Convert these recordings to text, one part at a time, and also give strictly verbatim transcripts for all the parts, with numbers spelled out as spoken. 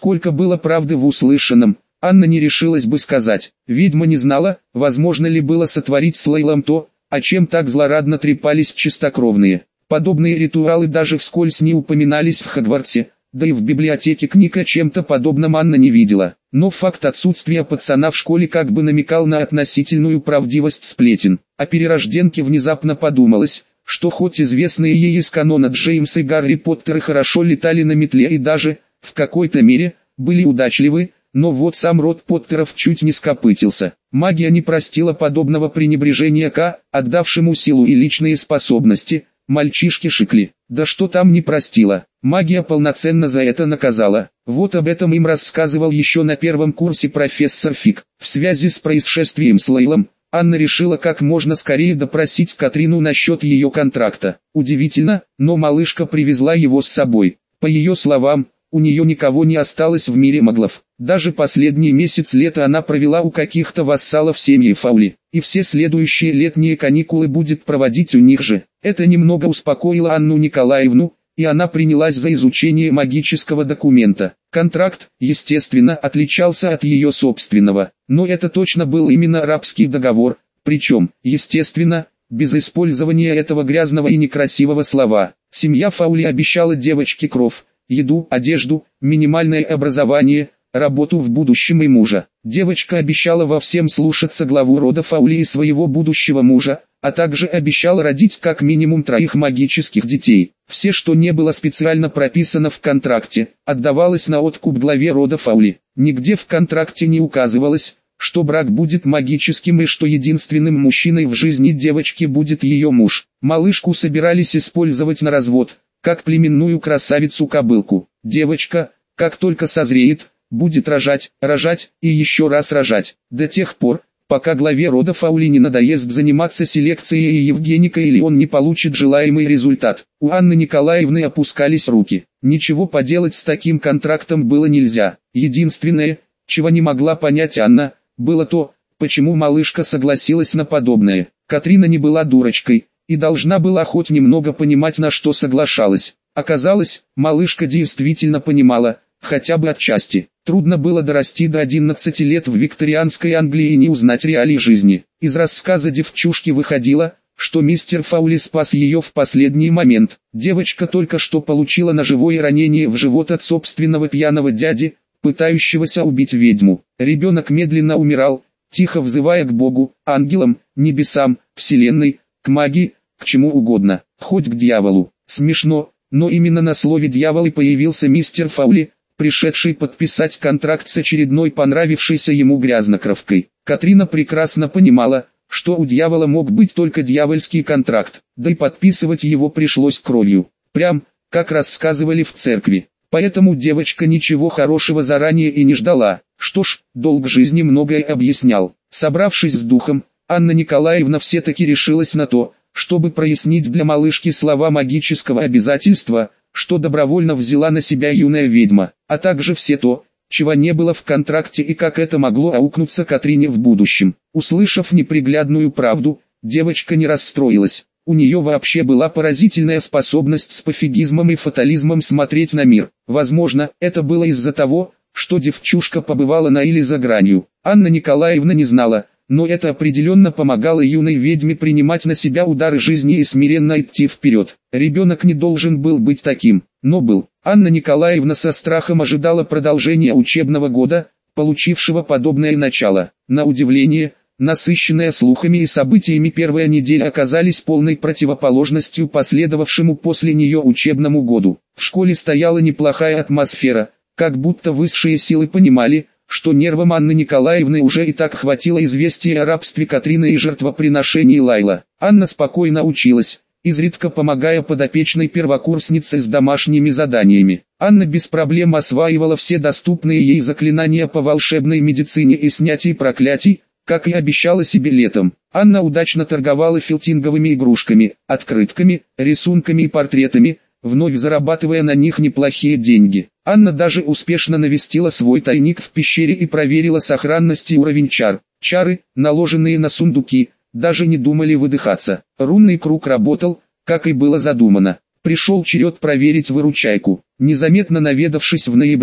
Сколько было правды в услышанном, Анна не решилась бы сказать. Ведьма не знала, возможно ли было сотворить с Лейлом то, о чем так злорадно трепались чистокровные. Подобные ритуалы даже вскользь не упоминались в Хогвартсе, да и в библиотеке книг о чем-то подобном Анна не видела. Но факт отсутствия пацана в школе как бы намекал на относительную правдивость сплетен. О перерожденке внезапно подумалось, что хоть известные ей из канона Джеймс и Гарри Поттеры хорошо летали на метле и даже, в какой-то мере, были удачливы, но вот сам род Поттеров чуть не скопытился. Магия не простила подобного пренебрежения к, отдавшему силу и личные способности, мальчишке Шикли. Да что там не простила, магия полноценно за это наказала. Вот об этом им рассказывал еще на первом курсе профессор Фиг. В связи с происшествием с Лейлом, Анна решила как можно скорее допросить Катрину насчет ее контракта. Удивительно, но малышка привезла его с собой. По ее словам, у нее никого не осталось в мире маглов. Даже последний месяц лета она провела у каких-то вассалов семьи Фаули, и все следующие летние каникулы будет проводить у них же. Это немного успокоило Анну Николаевну, и она принялась за изучение магического документа. Контракт, естественно, отличался от ее собственного, но это точно был именно рабский договор, причем, естественно, без использования этого грязного и некрасивого слова. Семья Фаули обещала девочке кров, еду, одежду, минимальное образование, работу в будущем и мужа. Девочка обещала во всем слушаться главу рода Фаули и своего будущего мужа, а также обещала родить как минимум троих магических детей. Все, что не было специально прописано в контракте, отдавалось на откуп главе рода Фаули. Нигде в контракте не указывалось, что брак будет магическим и что единственным мужчиной в жизни девочки будет ее муж. Малышку собирались использовать на развод, как племенную красавицу-кобылку. Девочка, как только созреет, будет рожать, рожать и еще раз рожать, до тех пор, пока главе рода Фаули не надоест заниматься селекцией и Евгеникой или он не получит желаемый результат. У Анны Николаевны опускались руки. Ничего поделать с таким контрактом было нельзя. Единственное, чего не могла понять Анна, было то, почему малышка согласилась на подобное. Катрина не была дурочкой и должна была хоть немного понимать, на что соглашалась. Оказалось, малышка действительно понимала, хотя бы отчасти. Трудно было дорасти до одиннадцати лет в викторианской Англии и не узнать реалий жизни. Из рассказа девчушки выходило, что мистер Фаули спас ее в последний момент. Девочка только что получила ножевое ранение в живот от собственного пьяного дяди, пытающегося убить ведьму. Ребенок медленно умирал, тихо взывая к Богу, ангелам, небесам, вселенной, к магии, к чему угодно, хоть к дьяволу. Смешно, но именно на слове «дьявол» и появился мистер Фаули, пришедший подписать контракт с очередной понравившейся ему грязнокровкой. Катрина прекрасно понимала, что у дьявола мог быть только дьявольский контракт, да и подписывать его пришлось кровью, прям, как рассказывали в церкви. Поэтому девочка ничего хорошего заранее и не ждала. Что ж, долг жизни многое объяснял. Собравшись с духом, Анна Николаевна все-таки решилась на то, чтобы прояснить для малышки слова магического обязательства, что добровольно взяла на себя юная ведьма, а также все то, чего не было в контракте и как это могло аукнуться Катрине в будущем. Услышав неприглядную правду, девочка не расстроилась. У нее вообще была поразительная способность с пофигизмом и фатализмом смотреть на мир. Возможно, это было из-за того, что девчушка побывала на или за гранью. Анна Николаевна не знала, но это определенно помогало юной ведьме принимать на себя удары жизни и смиренно идти вперед. Ребенок не должен был быть таким, но был. Анна Николаевна со страхом ожидала продолжения учебного года, получившего подобное начало. На удивление, насыщенная слухами и событиями первая неделя оказались полной противоположностью последовавшему после нее учебному году. В школе стояла неплохая атмосфера, как будто высшие силы понимали, что нервам Анны Николаевны уже и так хватило известия о рабстве Катрины и жертвоприношении Лайла. Анна спокойно училась, изредка помогая подопечной первокурснице с домашними заданиями. Анна без проблем осваивала все доступные ей заклинания по волшебной медицине и снятии проклятий, как и обещала себе летом. Анна удачно торговала филтинговыми игрушками, открытками, рисунками и портретами, вновь зарабатывая на них неплохие деньги. Анна даже успешно навестила свой тайник в пещере и проверила сохранность и уровень чар. Чары, наложенные на сундуки, даже не думали выдыхаться. Рунный круг работал, как и было задумано. Пришел черед проверить выручайку. Незаметно наведавшись в ноябре,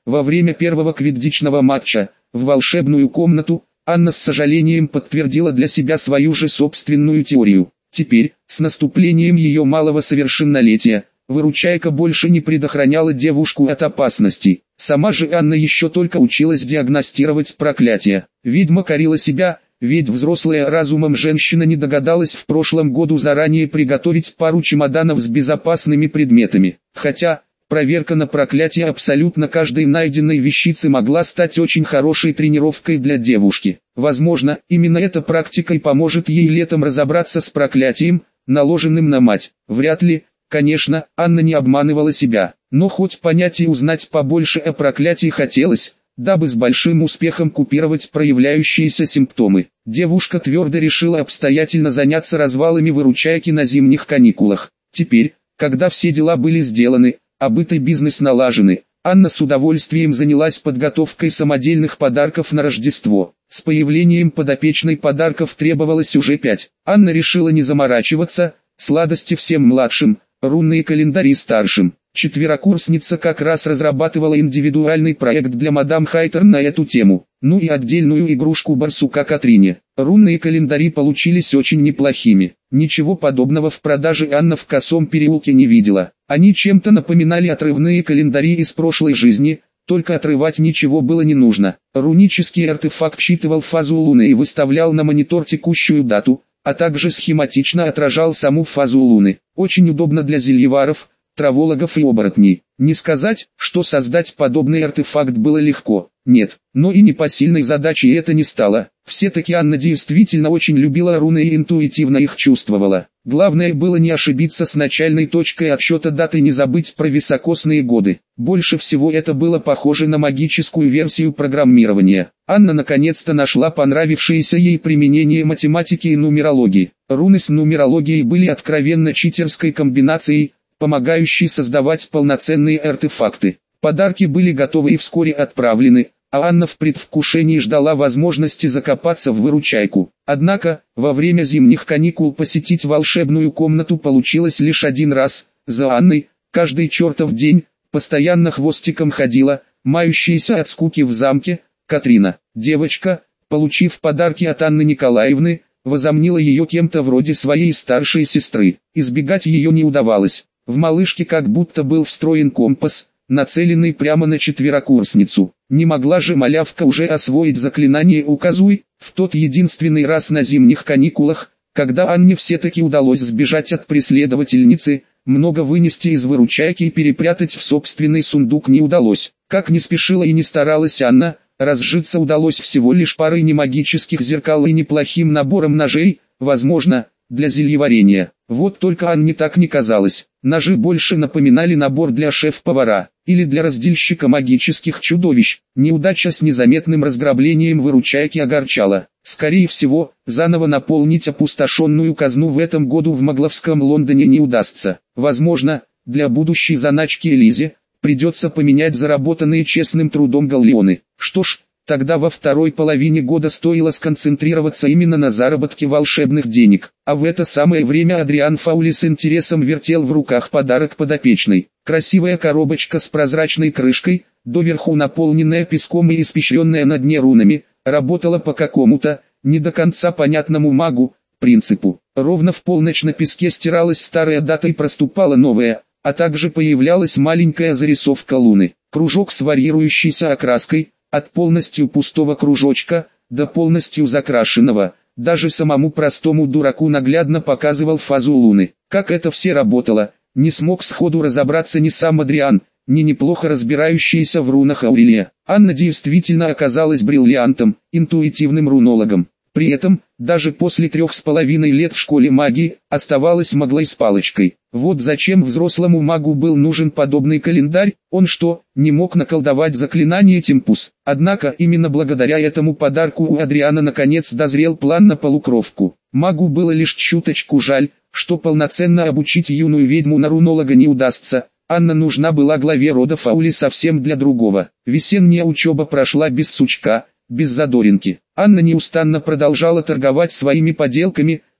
Во время первого квиддичного матча, в волшебную комнату, Анна с сожалением подтвердила для себя свою же собственную теорию. Теперь, с наступлением ее малого совершеннолетия, выручайка больше не предохраняла девушку от опасностей. Сама же Анна еще только училась диагностировать проклятие. Ведьма корила себя, ведь взрослая разумом женщина не догадалась в прошлом году заранее приготовить пару чемоданов с безопасными предметами. Хотя, проверка на проклятие абсолютно каждой найденной вещицы могла стать очень хорошей тренировкой для девушки. Возможно, именно эта практика и поможет ей летом разобраться с проклятием, наложенным на мать. Вряд ли, конечно, Анна не обманывала себя, но хоть понять и узнать побольше о проклятии хотелось, дабы с большим успехом купировать проявляющиеся симптомы. Девушка твердо решила обстоятельно заняться развалами выручайки на зимних каникулах. Теперь, когда все дела были сделаны, а быт и бизнес налажены, Анна с удовольствием занялась подготовкой самодельных подарков на Рождество. С появлением подопечной подарков требовалось уже пять. Анна решила не заморачиваться, сладости всем младшим, рунные календари старшим. Четверокурсница как раз разрабатывала индивидуальный проект для мадам Хайтерн на эту тему, ну и отдельную игрушку барсука Катрине. Рунные календари получились очень неплохими. Ничего подобного в продаже Анна в Косом переулке не видела. Они чем-то напоминали отрывные календари из прошлой жизни, только отрывать ничего было не нужно. Рунический артефакт считывал фазу Луны и выставлял на монитор текущую дату, а также схематично отражал саму фазу Луны. Очень удобно для зельеваров, травологов и оборотней. Не сказать, что создать подобный артефакт было легко. Нет, но и непосильной задачей это не стало. Все-таки Анна действительно очень любила руны и интуитивно их чувствовала. Главное было не ошибиться с начальной точкой отсчета даты и не забыть про високосные годы. Больше всего это было похоже на магическую версию программирования. Анна наконец-то нашла понравившееся ей применение математики и нумерологии. Руны с нумерологией были откровенно читерской комбинацией, помогающей создавать полноценные артефакты. Подарки были готовы и вскоре отправлены, а Анна в предвкушении ждала возможности закопаться в выручайку. Однако, во время зимних каникул посетить волшебную комнату получилось лишь один раз. За Анной, каждый чертов день, постоянно хвостиком ходила, мающаяся от скуки в замке, Катрина. Девочка, получив подарки от Анны Николаевны, возомнила ее кем-то вроде своей старшей сестры. Избегать ее не удавалось. В малышке как будто был встроен компас, нацеленный прямо на четверокурсницу. Не могла же малявка уже освоить заклинание «Указуй», в тот единственный раз на зимних каникулах, когда Анне все-таки удалось сбежать от преследовательницы, много вынести из выручайки и перепрятать в собственный сундук не удалось. Как не спешила и не старалась Анна, разжиться удалось всего лишь парой немагических зеркал и неплохим набором ножей, возможно, для зельеварения. Вот только Анне так не казалось. Ножи больше напоминали набор для шеф-повара, или для разделщика магических чудовищ. Неудача с незаметным разграблением выручайки огорчала. Скорее всего, заново наполнить опустошенную казну в этом году в Магловском Лондоне не удастся. Возможно, для будущей заначки Элизе придется поменять заработанные честным трудом галлеоны. Что ж, тогда во второй половине года стоило сконцентрироваться именно на заработке волшебных денег. А в это самое время Адриан Фаули с интересом вертел в руках подарок подопечной. Красивая коробочка с прозрачной крышкой, доверху наполненная песком и испещренная на дне рунами, работала по какому-то, не до конца понятному магу, принципу. Ровно в полночь на песке стиралась старая дата и проступала новая, а также появлялась маленькая зарисовка луны. Кружок с варьирующейся окраской, от полностью пустого кружочка, до полностью закрашенного, даже самому простому дураку наглядно показывал фазу луны. Как это все работало, не смог сходу разобраться ни сам Адриан, ни неплохо разбирающийся в рунах Аурелия. Анна действительно оказалась бриллиантом, интуитивным рунологом. При этом, даже после трех с половиной лет в школе магии, оставалась маглой с палочкой. Вот зачем взрослому магу был нужен подобный календарь, он что, не мог наколдовать заклинание Темпус? Однако именно благодаря этому подарку у Адриана наконец дозрел план на полукровку. Магу было лишь чуточку жаль, что полноценно обучить юную ведьму на рунолога не удастся. Анна нужна была главе рода Фаули совсем для другого. Весенняя учеба прошла без сучка, без задоринки. Анна неустанно продолжала торговать своими поделками,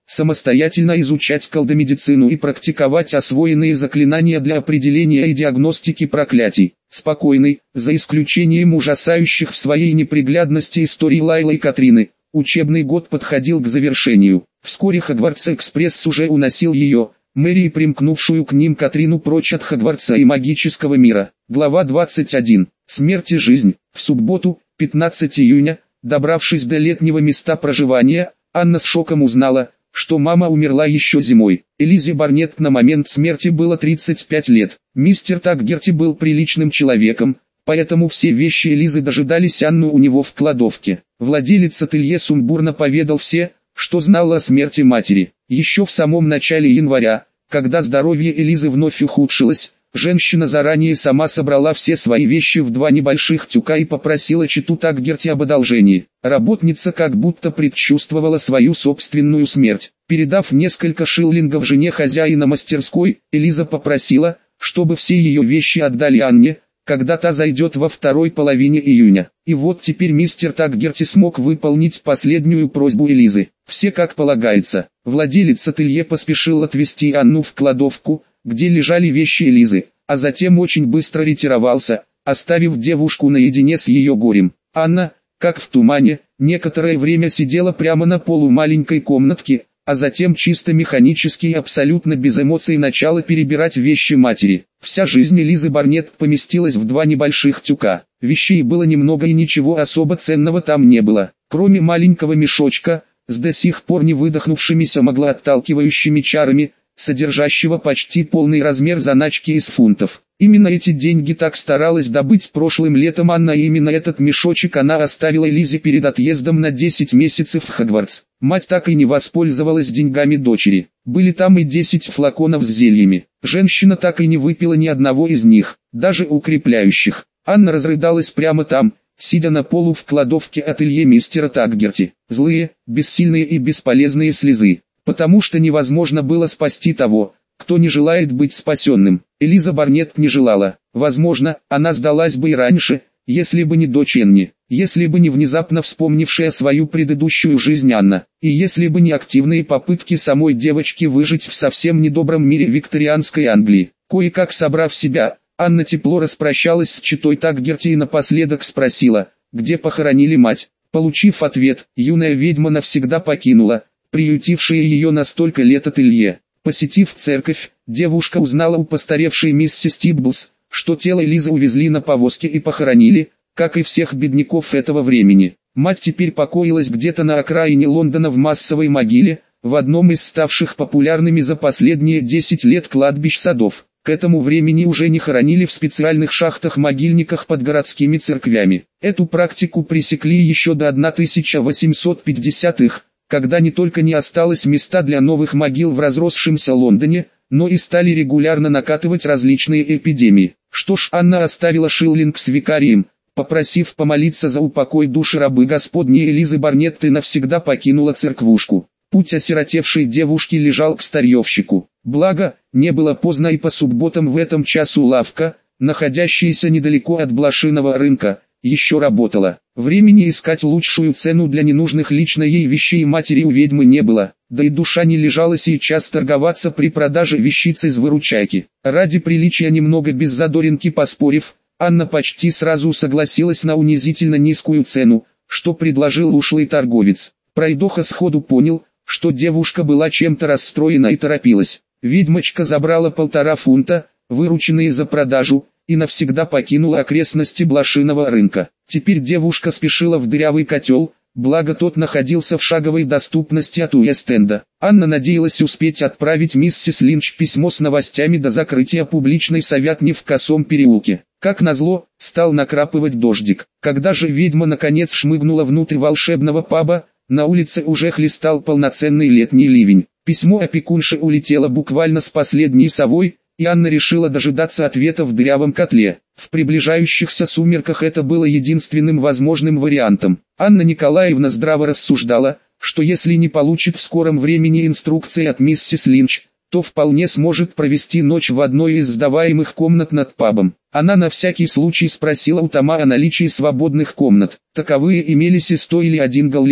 самостоятельно изучать колдомедицину и практиковать освоенные заклинания для определения и диагностики проклятий. Спокойный, за исключением ужасающих в своей неприглядности историй Лайлы и Катрины, учебный год подходил к завершению. Вскоре Хогвартс-экспресс уже уносил ее, Мэри и примкнувшую к ним Катрину прочь от Хогвартса и магического мира. Глава двадцать один. Смерть и жизнь. В субботу, пятнадцатого июня, добравшись до летнего места проживания, Анна с шоком узнала, что мама умерла еще зимой. Элизе Барнетт на момент смерти было тридцать пять лет. Мистер Такгерти был приличным человеком, поэтому все вещи Элизы дожидались Анну у него в кладовке. Владелец ателье сумбурно поведал все, что знал о смерти матери. Еще в самом начале января, когда здоровье Элизы вновь ухудшилось, женщина заранее сама собрала все свои вещи в два небольших тюка и попросила чету Такгерти об одолжении. Работница как будто предчувствовала свою собственную смерть. Передав несколько шиллингов жене хозяина мастерской, Элиза попросила, чтобы все ее вещи отдали Анне, когда та зайдет во второй половине июня. И вот теперь мистер Такгерти смог выполнить последнюю просьбу Элизы. Все как полагается. Владелец ателье поспешил отвезти Анну в кладовку, где лежали вещи Элизы, а затем очень быстро ретировался, оставив девушку наедине с ее горем. Анна, как в тумане, некоторое время сидела прямо на полу маленькой комнатки, а затем чисто механически и абсолютно без эмоций начала перебирать вещи матери. Вся жизнь Элизы Барнетт поместилась в два небольших тюка. Вещей было немного и ничего особо ценного там не было, кроме маленького мешочка, с до сих пор не выдохнувшимися маглоотталкивающими чарами, содержащего почти полный размер заначки из фунтов. Именно эти деньги так старалась добыть прошлым летом Анна, и именно этот мешочек она оставила Элизе перед отъездом на десять месяцев в Хогвартс. Мать так и не воспользовалась деньгами дочери. Были там и десять флаконов с зельями. Женщина так и не выпила ни одного из них, даже укрепляющих. Анна разрыдалась прямо там, сидя на полу в кладовке ателье мистера Такгерти. Злые, бессильные и бесполезные слезы. Потому что невозможно было спасти того, кто не желает быть спасенным. Элиза Барнетт не желала. Возможно, она сдалась бы и раньше, если бы не дочь Энни, если бы не внезапно вспомнившая свою предыдущую жизнь Анна, и если бы не активные попытки самой девочки выжить в совсем недобром мире викторианской Англии. Кое-как собрав себя, Анна тепло распрощалась с четой Такгерти и напоследок спросила, где похоронили мать. Получив ответ, юная ведьма навсегда покинула, приютившая ее на столько лет ателье. Посетив церковь, девушка узнала у постаревшей миссис Тибблс, что тело Элизы увезли на повозке и похоронили, как и всех бедняков этого времени. Мать теперь покоилась где-то на окраине Лондона в массовой могиле, в одном из ставших популярными за последние десять лет кладбищ садов. К этому времени уже не хоронили в специальных шахтах-могильниках под городскими церквями. Эту практику пресекли еще до тысяча восемьсот пятидесятых, когда не только не осталось места для новых могил в разросшемся Лондоне, но и стали регулярно накатывать различные эпидемии. Что ж, Анна оставила шиллинг с викарием, попросив помолиться за упокой души рабы Господней Элизы Барнетт, и навсегда покинула церквушку. Путь осиротевшей девушки лежал к старьевщику. Благо, не было поздно, и по субботам в этом часу лавка, находящаяся недалеко от блошиного рынка, еще работала. Времени искать лучшую цену для ненужных лично ей вещей матери у ведьмы не было, да и душа не лежала сейчас торговаться при продаже вещиц из выручайки. Ради приличия, немного без задоринки поспорив, Анна почти сразу согласилась на унизительно низкую цену, что предложил ушлый торговец. Пройдоха сходу понял, что девушка была чем-то расстроена и торопилась. Ведьмочка забрала полтора фунта, вырученные за продажу, и навсегда покинула окрестности блошиного рынка. Теперь девушка спешила в дырявый котел, благо тот находился в шаговой доступности от Уэст-Энда. Анна надеялась успеть отправить миссис Линч письмо с новостями до закрытия публичной совятни в Косом переулке. Как назло, стал накрапывать дождик. Когда же ведьма наконец шмыгнула внутрь волшебного паба, на улице уже хлестал полноценный летний ливень. Письмо опекунши улетело буквально с последней совой, и Анна решила дожидаться ответа в дырявом котле. В приближающихся сумерках это было единственным возможным вариантом. Анна Николаевна здраво рассуждала, что если не получит в скором времени инструкции от миссис Линч, то вполне сможет провести ночь в одной из сдаваемых комнат над пабом. Она на всякий случай спросила у Тома о наличии свободных комнат. Таковые имелись и сто или один галлеон.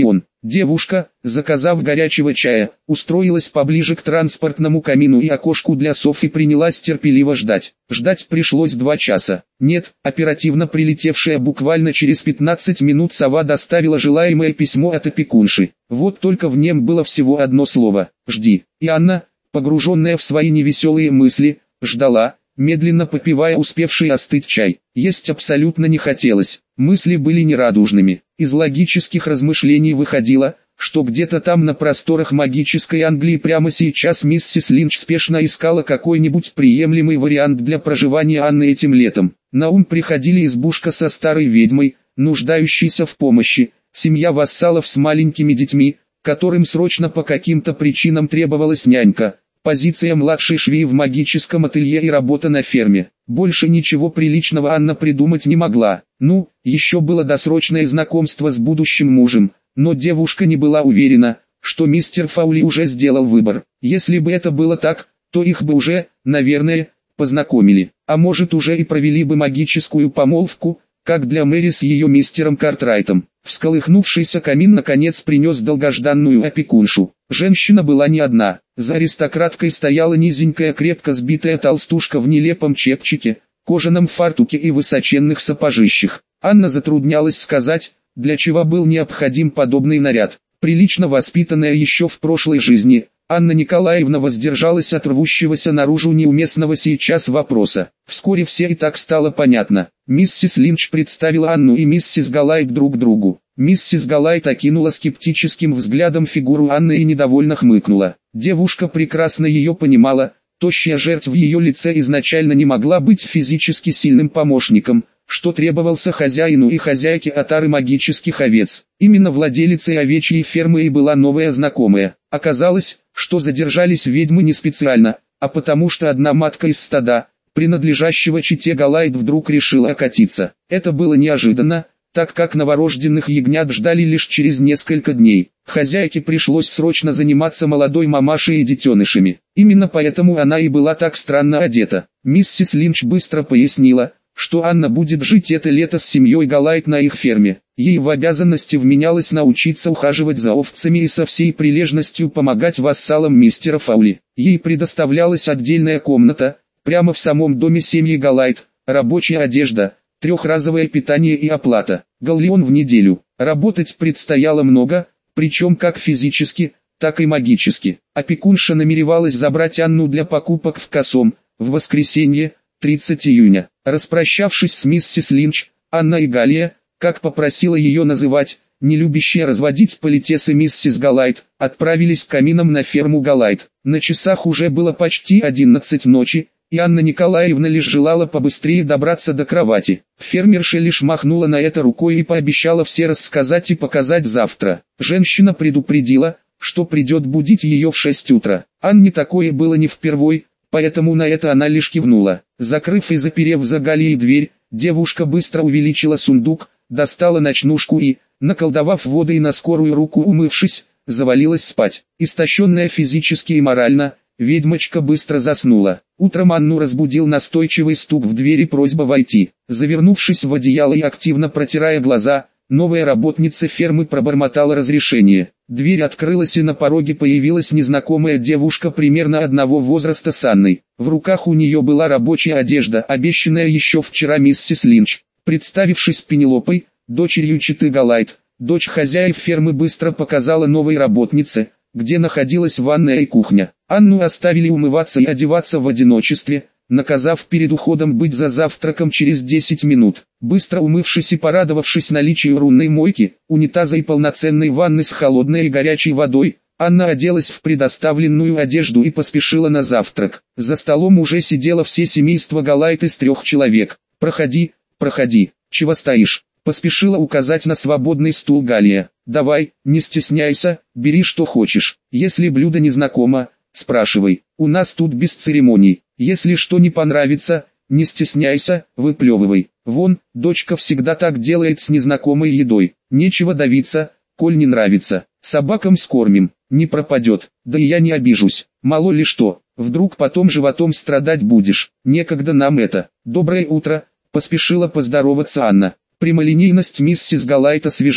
Девушка, заказав горячего чая, устроилась поближе к транспортному камину и окошку для сов и принялась терпеливо ждать. Ждать пришлось два часа. Нет, оперативно прилетевшая буквально через пятнадцать минут сова доставила желаемое письмо от опекунши. Вот только в нем было всего одно слово «Жди». И Анна, погруженная в свои невеселые мысли, ждала, медленно попивая успевший остыть чай. Есть абсолютно не хотелось, мысли были нерадужными. Из логических размышлений выходило, что где-то там на просторах магической Англии прямо сейчас миссис Линч спешно искала какой-нибудь приемлемый вариант для проживания Анны этим летом. На ум приходили избушка со старой ведьмой, нуждающейся в помощи, семья вассалов с маленькими детьми, которым срочно по каким-то причинам требовалась нянька, позиция младшей швеи в магическом ателье и работа на ферме. Больше ничего приличного Анна придумать не могла. Ну, еще было досрочное знакомство с будущим мужем, но девушка не была уверена, что мистер Фаули уже сделал выбор. Если бы это было так, то их бы уже, наверное, познакомили, а может уже и провели бы магическую помолвку, как для Мэри с ее мистером Картрайтом. Всколыхнувшийся камин наконец принес долгожданную опекуншу. Женщина была не одна. За аристократкой стояла низенькая крепко сбитая толстушка в нелепом чепчике, кожаном фартуке и высоченных сапожищах. Анна затруднялась сказать, для чего был необходим подобный наряд. Прилично воспитанная еще в прошлой жизни, Анна Николаевна воздержалась от рвущегося наружу неуместного сейчас вопроса. Вскоре все и так стало понятно. Миссис Линч представила Анну и миссис Галайт друг другу. Миссис Галайт окинула скептическим взглядом фигуру Анны и недовольно хмыкнула. Девушка прекрасно ее понимала, тощая жертва в ее лице изначально не могла быть физически сильным помощником, что требовался хозяину и хозяйке отары магических овец. Именно владелицей овечьей фермы и была новая знакомая. Оказалось, что задержались ведьмы не специально, а потому что одна матка из стада, принадлежащего чете Галайт, вдруг решила окатиться. Это было неожиданно, так как новорожденных ягнят ждали лишь через несколько дней. Хозяйке пришлось срочно заниматься молодой мамашей и детенышами. Именно поэтому она и была так странно одета. Миссис Линч быстро пояснила, что Анна будет жить это лето с семьей Галайт на их ферме. Ей в обязанности вменялось научиться ухаживать за овцами и со всей прилежностью помогать вассалам мистера Фаули. Ей предоставлялась отдельная комната, прямо в самом доме семьи Галайт, рабочая одежда, трехразовое питание и оплата. Галлеон в неделю. Работать предстояло много, причем как физически, так и магически. Опекунша намеревалась забрать Анну для покупок в Косом, в воскресенье, тридцатого июня. Распрощавшись с миссис Линч, Анна и Галия, как попросила ее называть, не любящая разводить политесы миссис Галайт, отправились к каминам на ферму Галайт. На часах уже было почти одиннадцать ночи, и Анна Николаевна лишь желала побыстрее добраться до кровати. Фермерша лишь махнула на это рукой и пообещала все рассказать и показать завтра. Женщина предупредила, что придет будить ее в шесть утра. Анне такое было не впервой, поэтому на это она лишь кивнула. Закрыв и заперев за Галией дверь, девушка быстро увеличила сундук, достала ночнушку и, наколдовав водой на скорую руку умывшись, завалилась спать. Истощенная физически и морально, ведьмочка быстро заснула. Утром Анну разбудил настойчивый стук в дверь и просьба войти. Завернувшись в одеяло и активно протирая глаза, новая работница фермы пробормотала разрешение. Дверь открылась и на пороге появилась незнакомая девушка примерно одного возраста с Анной. В руках у нее была рабочая одежда, обещанная еще вчера миссис Линч. Представившись Пенелопой, дочерью четы Галайт, дочь хозяев фермы быстро показала новой работнице, где находилась ванная и кухня. Анну оставили умываться и одеваться в одиночестве, наказав перед уходом быть за завтраком через десять минут. Быстро умывшись и порадовавшись наличию рунной мойки, унитаза и полноценной ванны с холодной и горячей водой, Анна оделась в предоставленную одежду и поспешила на завтрак. За столом уже сидело все семейство Галайт из трех человек. «Проходи, проходи, чего стоишь?» Поспешила указать на свободный стул Галия. «Давай, не стесняйся, бери что хочешь. Если блюдо не знакомо, спрашивай. У нас тут без церемоний. Если что не понравится, не стесняйся, выплевывай. Вон, дочка всегда так делает с незнакомой едой. Нечего давиться, коль не нравится. Собакам скормим, не пропадет. Да и я не обижусь. Мало ли что, вдруг потом животом страдать будешь. Некогда нам это. Доброе утро», поспешила поздороваться Анна. Прямолинейность миссис Галайт освежала.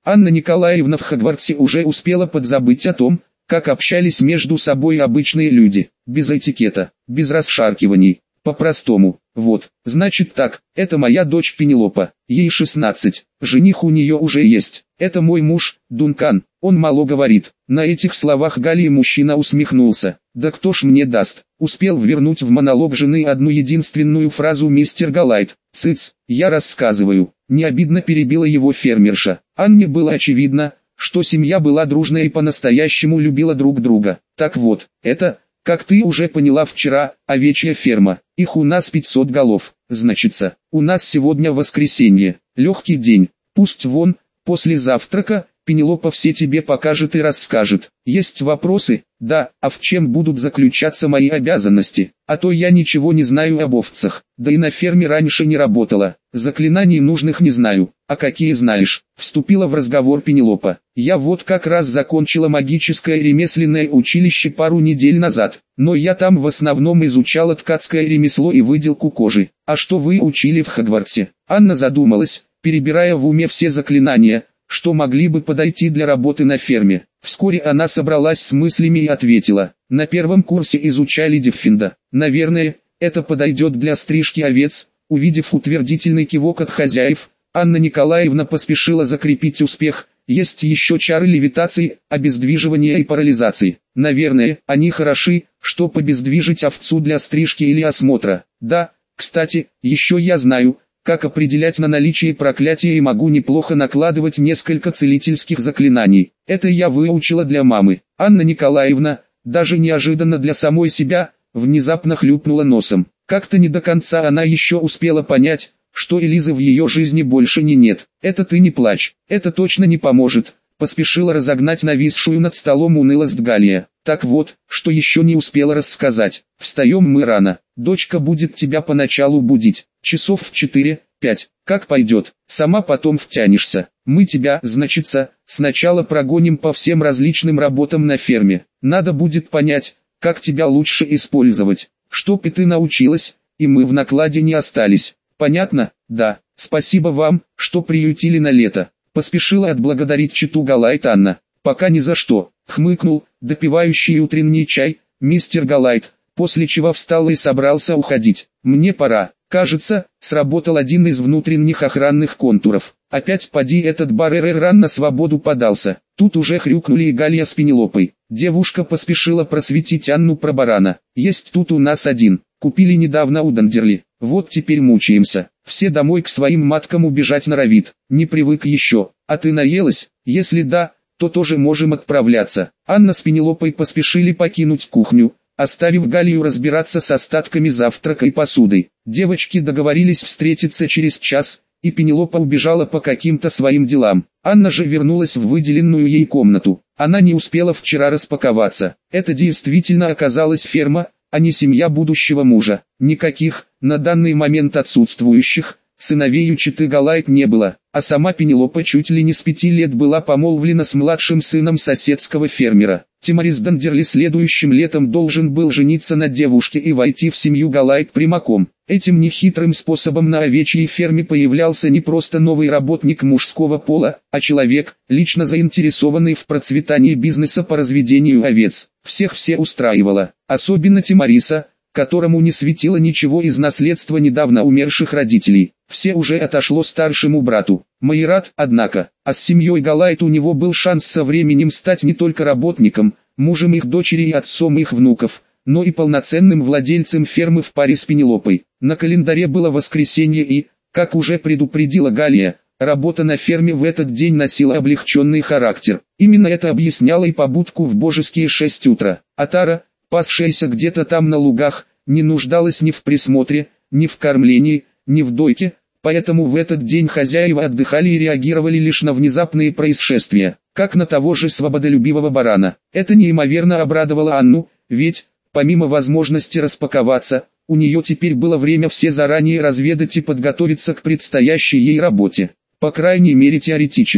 Анна Николаевна в Хогвартсе уже успела подзабыть о том, как общались между собой обычные люди, без этикета, без расшаркиваний, по-простому. Вот, значит так, это моя дочь Пенелопа, ей шестнадцать, жених у нее уже есть, это мой муж, Дункан, он мало говорит. На этих словах Галия мужчина усмехнулся. Да кто ж мне даст, успел ввернуть в монолог жены одну единственную фразу мистер Галайт. Цыц, я рассказываю, не обидно перебила его фермерша. Анне было очевидно, что семья была дружная и по-настоящему любила друг друга. Так вот, это, как ты уже поняла вчера, овечья ферма. Их у нас пятьсот голов. Значится, у нас сегодня воскресенье, легкий день. Пусть вон, после завтрака, Пенелопа все тебе покажет и расскажет. Есть вопросы? Да, а в чем будут заключаться мои обязанности? А то я ничего не знаю об овцах, да и на ферме раньше не работала. Заклинаний нужных не знаю. А какие знаешь? Вступила в разговор Пенелопа. Я вот как раз закончила магическое ремесленное училище пару недель назад. Но я там в основном изучала ткацкое ремесло и выделку кожи. А что вы учили в Хогвартсе? Анна задумалась, перебирая в уме все заклинания, что могли бы подойти для работы на ферме. Вскоре она собралась с мыслями и ответила. На первом курсе изучали Диффинда. Наверное, это подойдет для стрижки овец. Увидев утвердительный кивок от хозяев, Анна Николаевна поспешила закрепить успех. Есть еще чары левитации, обездвиживания и парализации. Наверное, они хороши, чтобы обездвижить овцу для стрижки или осмотра. Да, кстати, еще я знаю, как определять на наличие проклятия и могу неплохо накладывать несколько целительских заклинаний. Это я выучила для мамы. Анна Николаевна, даже неожиданно для самой себя, внезапно хлюпнула носом. Как-то не до конца она еще успела понять, что Элизы в ее жизни больше не нет. Это ты не плачь, это точно не поможет. Поспешила разогнать нависшую над столом унылость Галия. Так вот, что еще не успела рассказать. Встаем мы рано. Дочка будет тебя поначалу будить. Часов в четыре, пять. Как пойдет, сама потом втянешься. Мы тебя, значится, сначала прогоним по всем различным работам на ферме. Надо будет понять, как тебя лучше использовать. Чтоб и ты научилась, и мы в накладе не остались. Понятно? Да. Спасибо вам, что приютили на лето. Поспешила отблагодарить читу Галайт Анна. Пока ни за что, хмыкнул, допивающий утренний чай, мистер Галайт, после чего встал и собрался уходить. Мне пора. Кажется, сработал один из внутренних охранных контуров. Опять поди этот Барререран на свободу подался. Тут уже хрюкнули и Галия с Пенелопой. Девушка поспешила просветить Анну про барана. Есть тут у нас один. Купили недавно у Дандерли. Вот теперь мучаемся. Все домой к своим маткам убежать норовит. Не привык еще. А ты наелась? Если да, то тоже можем отправляться. Анна с Пенелопой поспешили покинуть кухню, оставив Галию разбираться с остатками завтрака и посудой. Девочки договорились встретиться через час, и Пенелопа убежала по каким-то своим делам. Анна же вернулась в выделенную ей комнату. Она не успела вчера распаковаться. Это действительно оказалась ферма, а не семья будущего мужа. Никаких, на данный момент отсутствующих, сыновей у читы Галайт не было, а сама Пенелопа чуть ли не с пяти лет была помолвлена с младшим сыном соседского фермера. Тимарис Дандерли следующим летом должен был жениться на девушке и войти в семью Галайт прямиком. Этим нехитрым способом на овечьей ферме появлялся не просто новый работник мужского пола, а человек, лично заинтересованный в процветании бизнеса по разведению овец. Всех все устраивало, особенно Тимариса, которому не светило ничего из наследства недавно умерших родителей. Все уже отошло старшему брату. Майрат, однако, а с семьей Галайт у него был шанс со временем стать не только работником, мужем их дочери и отцом их внуков, но и полноценным владельцем фермы в паре с Пенелопой. На календаре было воскресенье и, как уже предупредила Галия, работа на ферме в этот день носила облегченный характер. Именно это объясняло и побудку в божеские шесть утра. А Тара, пасшаяся где-то там на лугах, не нуждалась ни в присмотре, ни в кормлении, ни в дойке, поэтому в этот день хозяева отдыхали и реагировали лишь на внезапные происшествия, как на того же свободолюбивого барана. Это неимоверно обрадовало Анну, ведь, помимо возможности распаковаться, у нее теперь было время все заранее разведать и подготовиться к предстоящей ей работе. По крайней мере теоретически.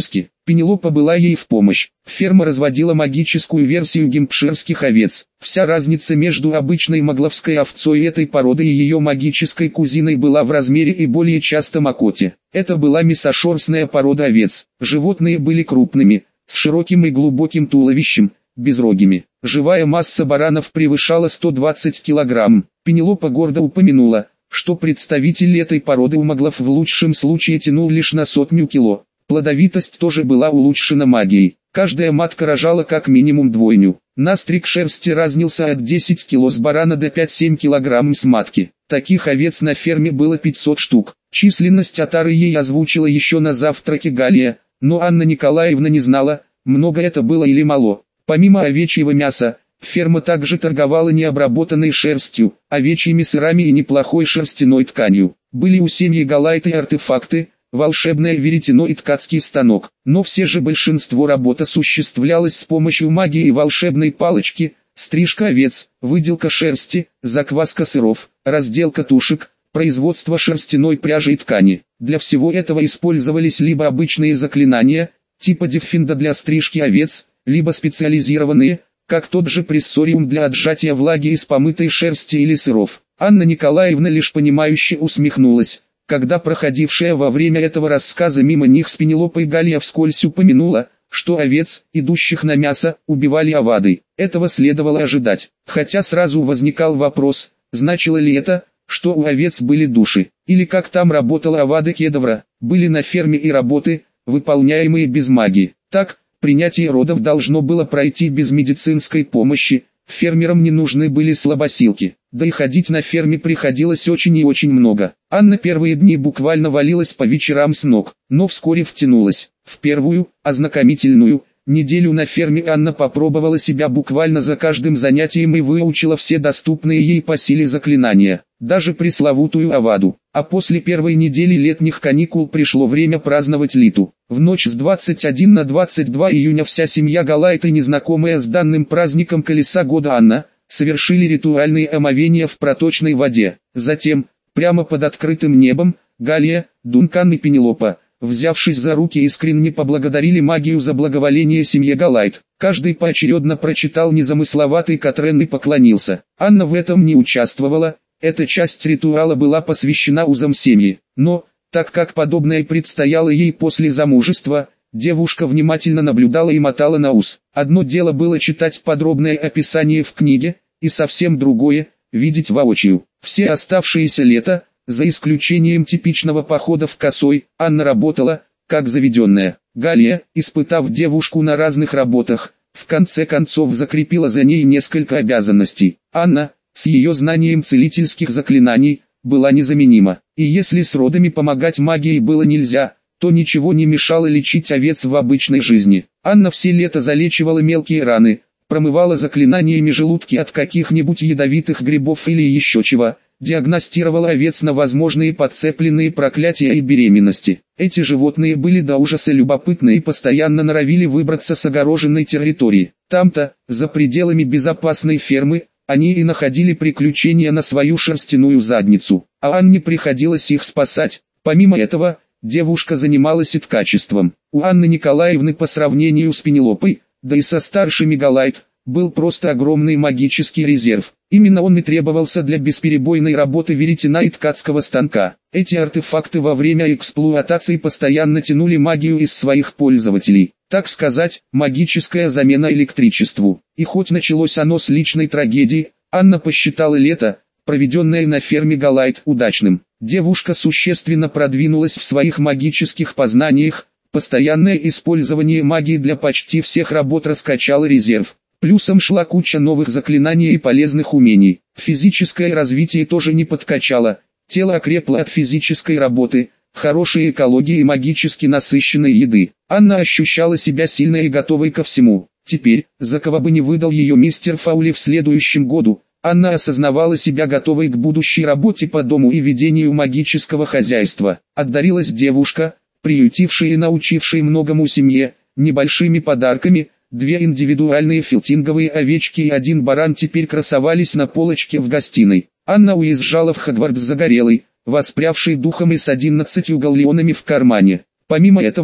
Пенелопа была ей в помощь. Ферма разводила магическую версию гемпширских овец. Вся разница между обычной могловской овцой этой породы и ее магической кузиной была в размере и более часто макоте. Это была мясошерстная порода овец. Животные были крупными, с широким и глубоким туловищем, безрогими. Живая масса баранов превышала сто двадцать килограмм. Пенелопа гордо упомянула, что представитель этой породы у моглов в лучшем случае тянул лишь на сотню кило. Плодовитость тоже была улучшена магией. Каждая матка рожала как минимум двойню. Настриг шерсти разнился от десяти кило с барана до пяти-семи килограмм с матки. Таких овец на ферме было пятьсот штук. Численность отары ей озвучила еще на завтраке Галия, но Анна Николаевна не знала, много это было или мало. Помимо овечьего мяса, ферма также торговала необработанной шерстью, овечьими сырами и неплохой шерстяной тканью. Были у семьи Галайт и артефакты, волшебное веретено и ткацкий станок. Но все же большинство работ осуществлялось с помощью магии и волшебной палочки: стрижка овец, выделка шерсти, закваска сыров, разделка тушек, производство шерстяной пряжи и ткани. Для всего этого использовались либо обычные заклинания, типа дефинда для стрижки овец, либо специализированные, как тот же прессориум для отжатия влаги из помытой шерсти или сыров. Анна Николаевна лишь понимающе усмехнулась, когда проходившая во время этого рассказа мимо них с Пенелопой Галия вскользь упомянула, что овец, идущих на мясо, убивали овадой. Этого следовало ожидать. Хотя сразу возникал вопрос, значило ли это, что у овец были души, или как там работала овада кедавра. Были на ферме и работы, выполняемые без магии. Так, принятие родов должно было пройти без медицинской помощи. Фермерам не нужны были слабосилки, да и ходить на ферме приходилось очень и очень много. Анна первые дни буквально валилась по вечерам с ног, но вскоре втянулась. В первую, ознакомительную, неделю на ферме Анна попробовала себя буквально за каждым занятием и выучила все доступные ей по силе заклинания, даже пресловутую оваду. А после первой недели летних каникул пришло время праздновать Литу. В ночь с двадцать один на двадцать два июня вся семья Галайт и незнакомая с данным праздником колеса года Анна совершили ритуальные омовения в проточной воде. Затем, прямо под открытым небом, Галия, Дункан и Пенелопа, взявшись за руки, искренне поблагодарили магию за благоволение семье Галайт. Каждый поочередно прочитал незамысловатый Катрен и поклонился. Анна в этом не участвовала, эта часть ритуала была посвящена узам семьи. Но, так как подобное предстояло ей после замужества, девушка внимательно наблюдала и мотала на ус. Одно дело было читать подробное описание в книге, и совсем другое – видеть воочию. Все оставшиеся лето, за исключением типичного похода в косой, Анна работала, как заведенная. Галия, испытав девушку на разных работах, в конце концов закрепила за ней несколько обязанностей. Анна, с ее знанием целительских заклинаний, была незаменима. И если с родами помогать магией было нельзя, то ничего не мешало лечить овец в обычной жизни. Анна все лето залечивала мелкие раны, промывала заклинаниями желудки от каких-нибудь ядовитых грибов или еще чего, диагностировала овец на возможные подцепленные проклятия и беременности. Эти животные были до ужаса любопытны и постоянно норовили выбраться с огороженной территории. Там-то, за пределами безопасной фермы, они и находили приключения на свою шерстяную задницу, а Анне приходилось их спасать. Помимо этого, девушка занималась и ткачеством. У Анны Николаевны по сравнению с Пенелопой, да и со старшими Галайт, был просто огромный магический резерв. Именно он и требовался для бесперебойной работы веретена и ткацкого станка. Эти артефакты во время эксплуатации постоянно тянули магию из своих пользователей. Так сказать, магическая замена электричеству. И хоть началось оно с личной трагедии, Анна посчитала лето, проведенное на ферме Галайт, удачным. Девушка существенно продвинулась в своих магических познаниях, постоянное использование магии для почти всех работ раскачало резерв. Плюсом шла куча новых заклинаний и полезных умений. Физическое развитие тоже не подкачало, тело окрепло от физической работы, хорошей экологии и магически насыщенной еды. Анна ощущала себя сильной и готовой ко всему. Теперь, за кого бы ни выдал ее мистер Фаули в следующем году, Анна осознавала себя готовой к будущей работе по дому и ведению магического хозяйства. Отдарилась девушка, приютившая и научившая многому семье, небольшими подарками. Две индивидуальные филтинговые овечки и один баран теперь красовались на полочке в гостиной. Анна уезжала в Хогвартс загорелой, воспрявшей духом и с одиннадцатью галлеонами в кармане. Помимо этого,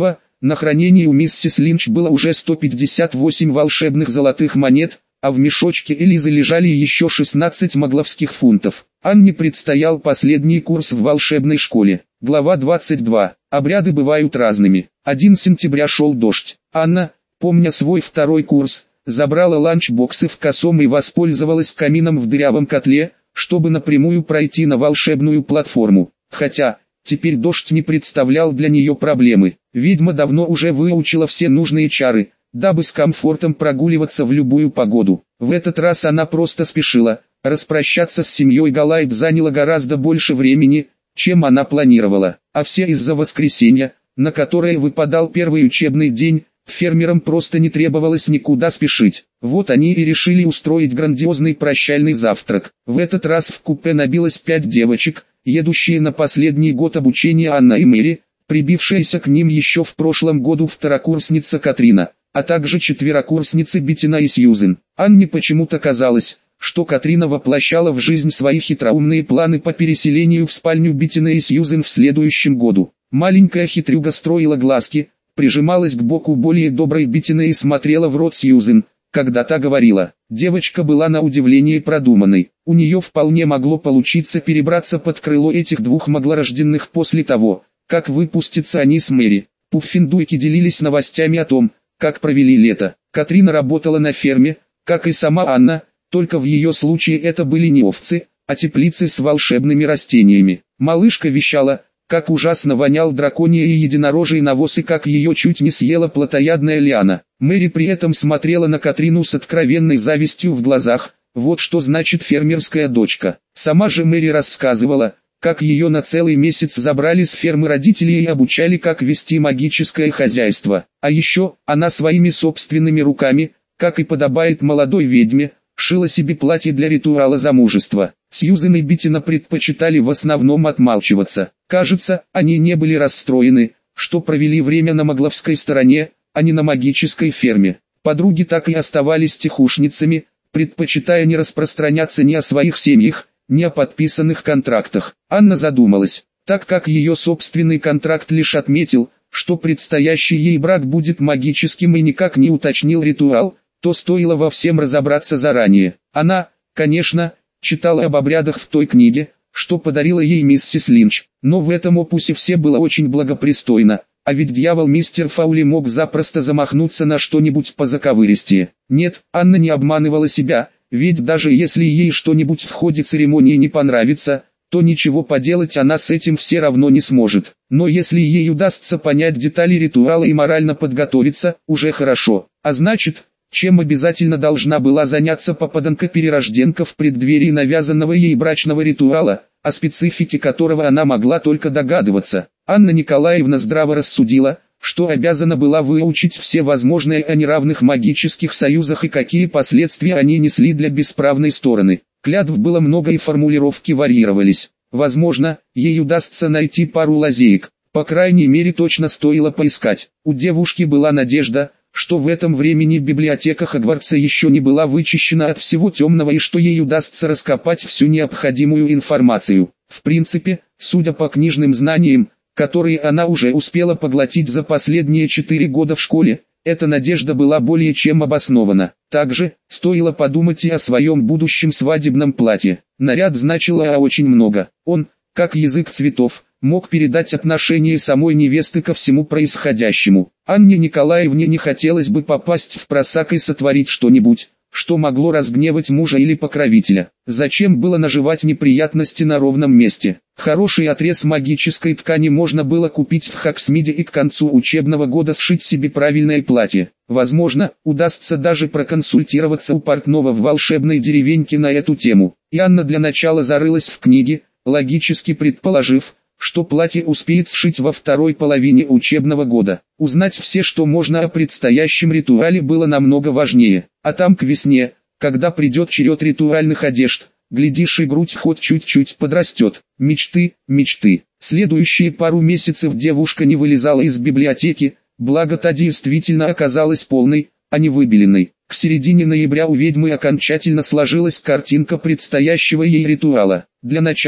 На хранении у миссис Линч было уже сто пятьдесят восемь волшебных золотых монет, а в мешочке Элизы лежали еще шестнадцать магловских фунтов. Анне предстоял последний курс в волшебной школе. Глава двадцать два. Обряды бывают разными. первого сентября шел дождь. Анна, помня свой второй курс, забрала ланчбоксы в косом и воспользовалась камином в дырявом котле, чтобы напрямую пройти на волшебную платформу. Хотя, теперь дождь не представлял для нее проблемы. Ведьма давно уже выучила все нужные чары, дабы с комфортом прогуливаться в любую погоду. В этот раз она просто спешила. Распрощаться с семьей Галайб заняло гораздо больше времени, чем она планировала. А все из-за воскресенья, на которое выпадал первый учебный день, фермерам просто не требовалось никуда спешить. Вот они и решили устроить грандиозный прощальный завтрак. В этот раз в купе набилось пять девочек, едущие на последний год обучения Анна и Мэри, прибившаяся к ним еще в прошлом году второкурсница Катрина, а также четверокурсницы Беттина и Сьюзен. Анне почему-то казалось, что Катрина воплощала в жизнь свои хитроумные планы по переселению в спальню Беттина и Сьюзен в следующем году. Маленькая хитрюга строила глазки, прижималась к боку более доброй Беттина и смотрела в рот Сьюзен, когда та говорила. Девочка была на удивление продуманной. У нее вполне могло получиться перебраться под крыло этих двух маглорожденных после того, как выпустятся они с Мэри. Пуффиндуйки делились новостями о том, как провели лето. Катрина работала на ферме, как и сама Анна, только в ее случае это были не овцы, а теплицы с волшебными растениями. Малышка вещала, как ужасно вонял драконий и единорожий навоз и как ее чуть не съела плотоядная лиана. Мэри при этом смотрела на Катрину с откровенной завистью в глазах. Вот что значит фермерская дочка. Сама же Мэри рассказывала, как ее на целый месяц забрали с фермы родители и обучали, как вести магическое хозяйство. А еще, она своими собственными руками, как и подобает молодой ведьме, шила себе платье для ритуала замужества. Сьюзен и Беттина предпочитали в основном отмалчиваться. Кажется, они не были расстроены, что провели время на магловской стороне, а не на магической ферме. Подруги так и оставались тихушницами, предпочитая не распространяться ни о своих семьях, ни о подписанных контрактах. Анна задумалась, так как ее собственный контракт лишь отметил, что предстоящий ей брак будет магическим и никак не уточнил ритуал, то стоило во всем разобраться заранее. Она, конечно, читала об обрядах в той книге, что подарила ей миссис Линч, но в этом опусе все было очень благопристойно, а ведь дьявол мистер Фаули мог запросто замахнуться на что-нибудь позаковыристее. Нет, Анна не обманывала себя, ведь даже если ей что-нибудь в ходе церемонии не понравится, то ничего поделать она с этим все равно не сможет. Но если ей удастся понять детали ритуала и морально подготовиться, уже хорошо. А значит, чем обязательно должна была заняться попаданка-перерожденка в преддверии навязанного ей брачного ритуала, о специфике которого она могла только догадываться. Анна Николаевна здраво рассудила, что обязана была выучить все возможные о неравных магических союзах и какие последствия они несли для бесправной стороны. Клятв было много и формулировки варьировались. Возможно, ей удастся найти пару лазеек, по крайней мере точно стоило поискать. У девушки была надежда, что в этом времени библиотека Хогвартса еще не была вычищена от всего темного и что ей удастся раскопать всю необходимую информацию. В принципе, судя по книжным знаниям, которые она уже успела поглотить за последние четыре года в школе, эта надежда была более чем обоснована. Также, стоило подумать и о своем будущем свадебном платье. Наряд значило очень много. Он, как язык цветов, мог передать отношение самой невесты ко всему происходящему. Анне Николаевне не хотелось бы попасть в просак и сотворить что-нибудь, что могло разгневать мужа или покровителя. Зачем было наживать неприятности на ровном месте? Хороший отрез магической ткани можно было купить в Хоксмиде и к концу учебного года сшить себе правильное платье. Возможно, удастся даже проконсультироваться у портного в волшебной деревеньке на эту тему. И Анна для начала зарылась в книги, логически предположив, что платье успеет сшить во второй половине учебного года. Узнать все, что можно о предстоящем ритуале, было намного важнее. А там к весне, когда придет черед ритуальных одежд, глядишь и грудь хоть чуть-чуть подрастет. Мечты, мечты. Следующие пару месяцев девушка не вылезала из библиотеки, благо та действительно оказалась полной, а не выбеленной. К середине ноября у ведьмы окончательно сложилась картинка предстоящего ей ритуала. Для начала,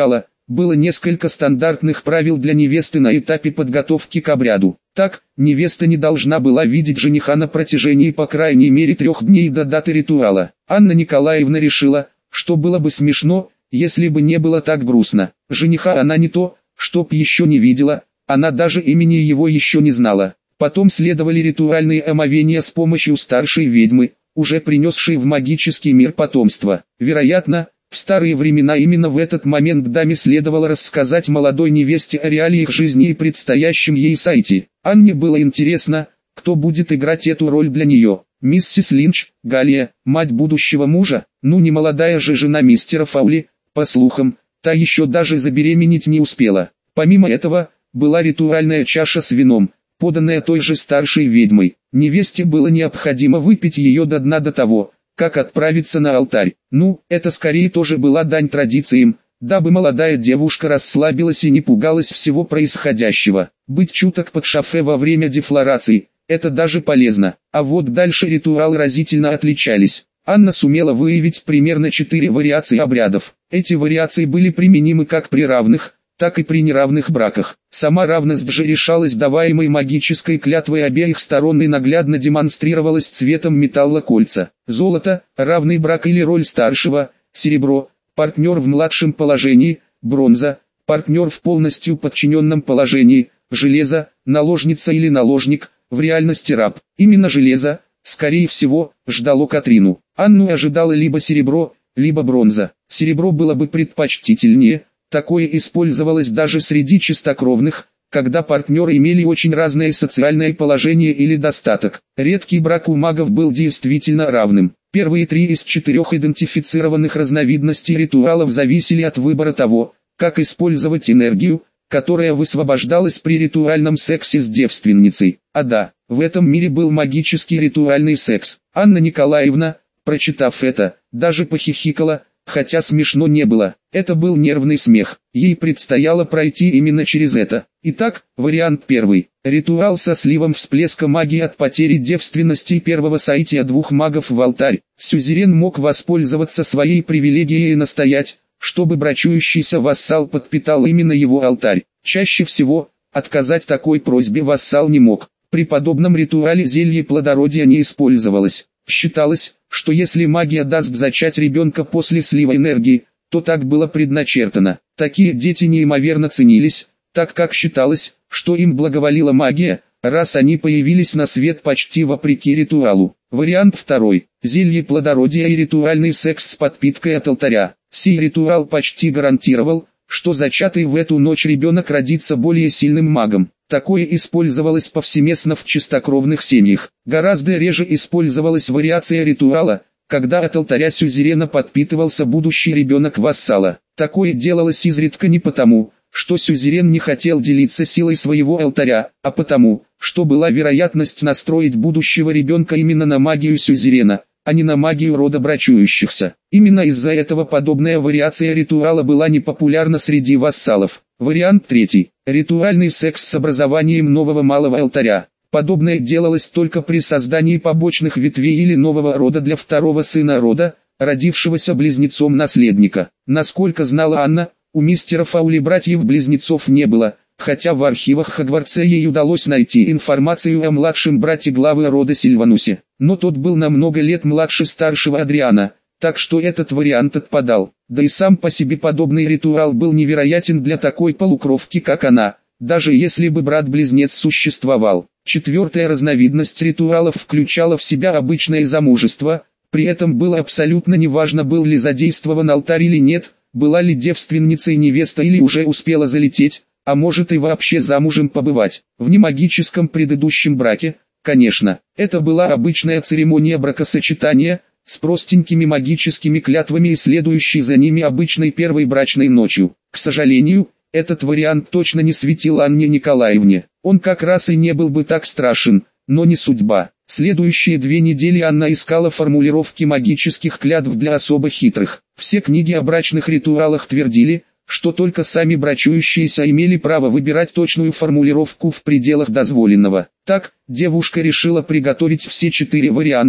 было несколько стандартных правил для невесты на этапе подготовки к обряду. Так, невеста не должна была видеть жениха на протяжении по крайней мере трех дней до даты ритуала. Анна Николаевна решила, что было бы смешно, если бы не было так грустно. Жениха она не то, чтоб еще не видела, она даже имени его еще не знала. Потом следовали ритуальные омовения с помощью старшей ведьмы, уже принесшей в магический мир потомство. Вероятно, в старые времена именно в этот момент даме следовало рассказать молодой невесте о реалиях жизни и предстоящем ей сайте. Анне было интересно, кто будет играть эту роль для нее. Миссис Линч, Галия, мать будущего мужа, ну не молодая же жена мистера Фаули, по слухам, та еще даже забеременеть не успела. Помимо этого, была ритуальная чаша с вином, поданная той же старшей ведьмой. Невесте было необходимо выпить ее до дна до того, как отправиться на алтарь. Ну, это скорее тоже была дань традициям, дабы молодая девушка расслабилась и не пугалась всего происходящего. Быть чуток под шофе во время дефлорации – это даже полезно. А вот дальше ритуалы разительно отличались. Анна сумела выявить примерно четыре вариации обрядов. Эти вариации были применимы как при равных, так и при неравных браках. Сама равность же решалась даваемой магической клятвой обеих сторон и наглядно демонстрировалась цветом металла кольца. Золото – равный брак или роль старшего, серебро – партнер в младшем положении, бронза – партнер в полностью подчиненном положении, железо – наложница или наложник, в реальности раб. Именно железо, скорее всего, ждало Катрину. Анну ожидало либо серебро, либо бронза. Серебро было бы предпочтительнее. Такое использовалось даже среди чистокровных, когда партнеры имели очень разное социальное положение или достаток. Редкий брак у магов был действительно равным. Первые три из четырех идентифицированных разновидностей ритуалов зависели от выбора того, как использовать энергию, которая высвобождалась при ритуальном сексе с девственницей. А да, в этом мире был магический ритуальный секс. Анна Николаевна, прочитав это, даже похихикала, хотя смешно не было. Это был нервный смех. Ей предстояло пройти именно через это. Итак, вариант первый. Ритуал со сливом всплеска магии от потери девственности первого соития двух магов в алтарь. Сюзерен мог воспользоваться своей привилегией и настоять, чтобы брачующийся вассал подпитал именно его алтарь. Чаще всего, отказать такой просьбе вассал не мог. При подобном ритуале зелье плодородия не использовалось. Считалось, что если магия даст зачать ребенка после слива энергии, то так было предначертано. Такие дети неимоверно ценились, так как считалось, что им благоволила магия, раз они появились на свет почти вопреки ритуалу. Вариант второй. Зелье плодородия и ритуальный секс с подпиткой от алтаря. Сей ритуал почти гарантировал, что зачатый в эту ночь ребенок родится более сильным магом. Такое использовалось повсеместно в чистокровных семьях. Гораздо реже использовалась вариация ритуала, когда от алтаря сюзерена подпитывался будущий ребенок вассала. Такое делалось изредка не потому, что сюзерен не хотел делиться силой своего алтаря, а потому, что была вероятность настроить будущего ребенка именно на магию сюзерена, а не на магию рода брачующихся. Именно из-за этого подобная вариация ритуала была непопулярна среди вассалов. Вариант третий. Ритуальный секс с образованием нового малого алтаря. Подобное делалось только при создании побочных ветвей или нового рода для второго сына рода, родившегося близнецом наследника. Насколько знала Анна, у мистера Фаули братьев-близнецов не было, хотя в архивах Хогвартса ей удалось найти информацию о младшем брате главы рода Сильванусе. Но тот был на много лет младше старшего Адриана, так что этот вариант отпадал. Да и сам по себе подобный ритуал был невероятен для такой полукровки, как она, даже если бы брат-близнец существовал. Четвертая разновидность ритуалов включала в себя обычное замужество, при этом было абсолютно неважно, был ли задействован алтарь или нет, была ли девственницей невеста или уже успела залететь, а может и вообще замужем побывать. В немагическом предыдущем браке, конечно, это была обычная церемония бракосочетания, с простенькими магическими клятвами и следующей за ними обычной первой брачной ночью. К сожалению, этот вариант точно не светил Анне Николаевне. Он как раз и не был бы так страшен, но не судьба. Следующие две недели Анна искала формулировки магических клятв для особо хитрых. Все книги о брачных ритуалах твердили, что только сами брачующиеся имели право выбирать точную формулировку в пределах дозволенного. Так, девушка решила приготовить все четыре варианта,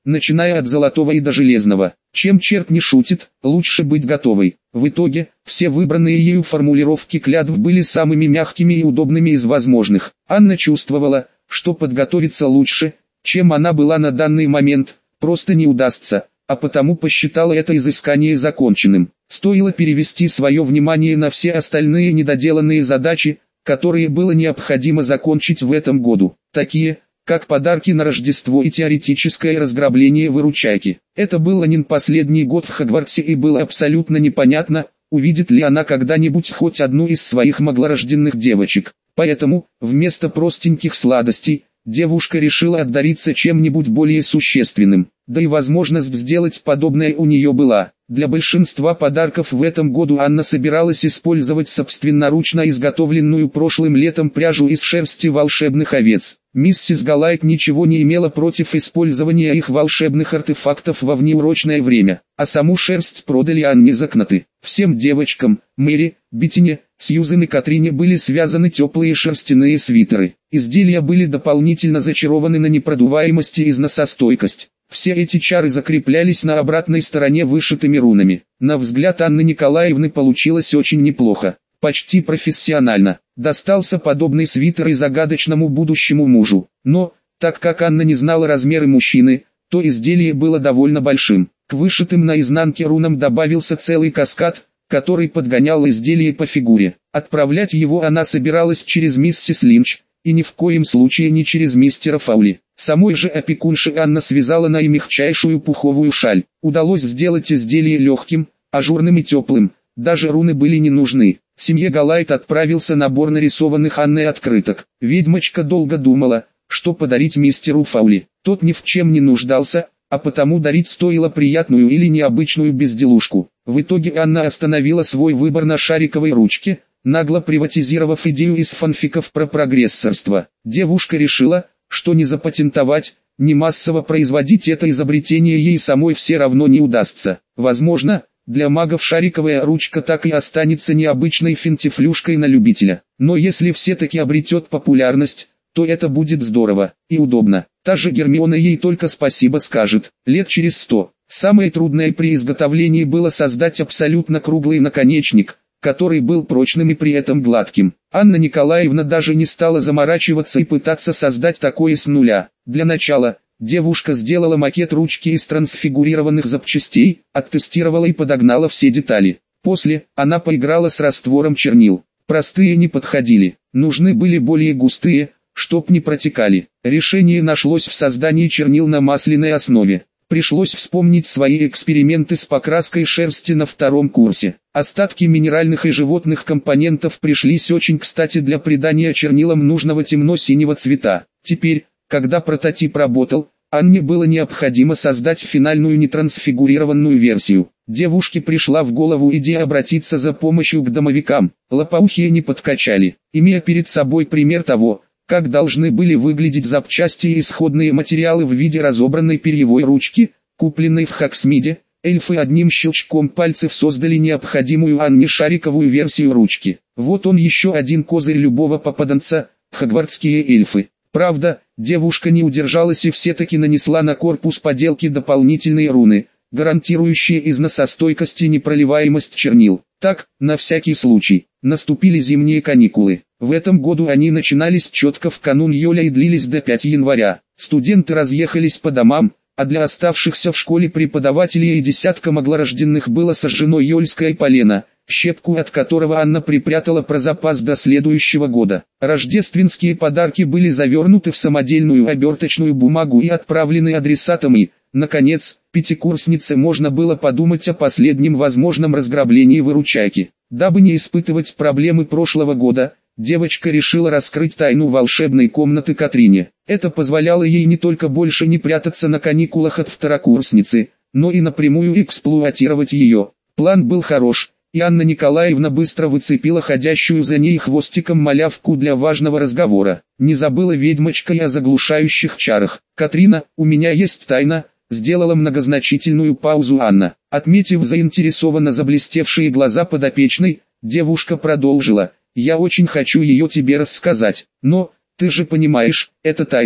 начиная от золотого и до железного. Чем черт не шутит, лучше быть готовой. В итоге, все выбранные ею формулировки клятв были самыми мягкими и удобными из возможных. Анна чувствовала, что подготовиться лучше, чем она была на данный момент, просто не удастся, а потому посчитала это изыскание законченным. Стоило перевести свое внимание на все остальные недоделанные задачи, которые было необходимо закончить в этом году, такие, как подарки на Рождество и теоретическое разграбление выручайки. Это был не последний год в Хогвартсе и было абсолютно непонятно, увидит ли она когда-нибудь хоть одну из своих маглорожденных девочек. Поэтому, вместо простеньких сладостей, девушка решила отдариться чем-нибудь более существенным. Да и возможность сделать подобное у нее была. Для большинства подарков в этом году Анна собиралась использовать собственноручно изготовленную прошлым летом пряжу из шерсти волшебных овец. Миссис Галайт ничего не имела против использования их волшебных артефактов во внеурочное время, а саму шерсть продали Анне за кноты. Всем девочкам, Мэри, Беттине, Сьюзен и Катрине были связаны теплые шерстяные свитеры. Изделия были дополнительно зачарованы на непродуваемость и износостойкость. Все эти чары закреплялись на обратной стороне вышитыми рунами. На взгляд Анны Николаевны получилось очень неплохо, почти профессионально. Достался подобный свитер и загадочному будущему мужу. Но, так как Анна не знала размеры мужчины, то изделие было довольно большим. К вышитым на изнанке рунам добавился целый каскад, который подгонял изделие по фигуре. Отправлять его она собиралась через миссис Линч, и ни в коем случае не через мистера Фаули. Самой же опекунши Анна связала на и мягчайшую пуховую шаль. Удалось сделать изделие легким, ажурным и теплым, даже руны были не нужны. Семье Галайт отправился набор нарисованных Анной открыток. Ведьмочка долго думала, что подарить мистеру Фаули. Тот ни в чем не нуждался, а потому дарить стоило приятную или необычную безделушку. В итоге Анна остановила свой выбор на шариковой ручке, нагло приватизировав идею из фанфиков про прогрессорство. Девушка решила, что не запатентовать, не массово производить это изобретение ей самой все равно не удастся. Возможно, для магов шариковая ручка так и останется необычной финтифлюшкой на любителя. Но если все-таки обретет популярность, то это будет здорово и удобно. Та же Гермиона ей только спасибо скажет. Лет через сто. Самое трудное при изготовлении было создать абсолютно круглый наконечник, который был прочным и при этом гладким. Анна Николаевна даже не стала заморачиваться и пытаться создать такое с нуля. Для начала, девушка сделала макет ручки из трансфигурированных запчастей, оттестировала и подогнала все детали. После, она поиграла с раствором чернил. Простые не подходили, нужны были более густые, чтоб не протекали. Решение нашлось в создании чернил на масляной основе. Пришлось вспомнить свои эксперименты с покраской шерсти на втором курсе. Остатки минеральных и животных компонентов пришлись очень кстати для придания чернилам нужного темно-синего цвета. Теперь, когда прототип работал, Анне было необходимо создать финальную нетрансфигурированную версию. Девушке пришла в голову идея обратиться за помощью к домовикам. Лопоухие не подкачали, имея перед собой пример того, как должны были выглядеть запчасти и исходные материалы в виде разобранной перьевой ручки, купленной в Хоксмиде. Эльфы одним щелчком пальцев создали необходимую Анне шариковую версию ручки. Вот он еще один козырь любого попаданца – хогвартские эльфы. Правда, девушка не удержалась и все-таки нанесла на корпус поделки дополнительные руны, гарантирующие износостойкость и непроливаемость чернил. Так, на всякий случай, наступили зимние каникулы. В этом году они начинались четко в канун Йоля и длились до пятого января. Студенты разъехались по домам, а для оставшихся в школе преподавателей и десятка маглорожденных было сожжено йольское полено, щепку от которого Анна припрятала про запас до следующего года. Рождественские подарки были завернуты в самодельную оберточную бумагу и отправлены адресатам и, наконец, пятикурснице можно было подумать о последнем возможном разграблении выручайки. Дабы не испытывать проблемы прошлого года, девочка решила раскрыть тайну волшебной комнаты Катрине. Это позволяло ей не только больше не прятаться на каникулах от второкурсницы, но и напрямую эксплуатировать ее. План был хорош, и Анна Николаевна быстро выцепила ходящую за ней хвостиком малявку для важного разговора. Не забыла ведьмочка и о заглушающих чарах. «Катрина, у меня есть тайна», — сделала многозначительную паузу Анна. Отметив заинтересованно заблестевшие глаза подопечной, девушка продолжила. «Я очень хочу ее тебе рассказать, но, ты же понимаешь, это тайна».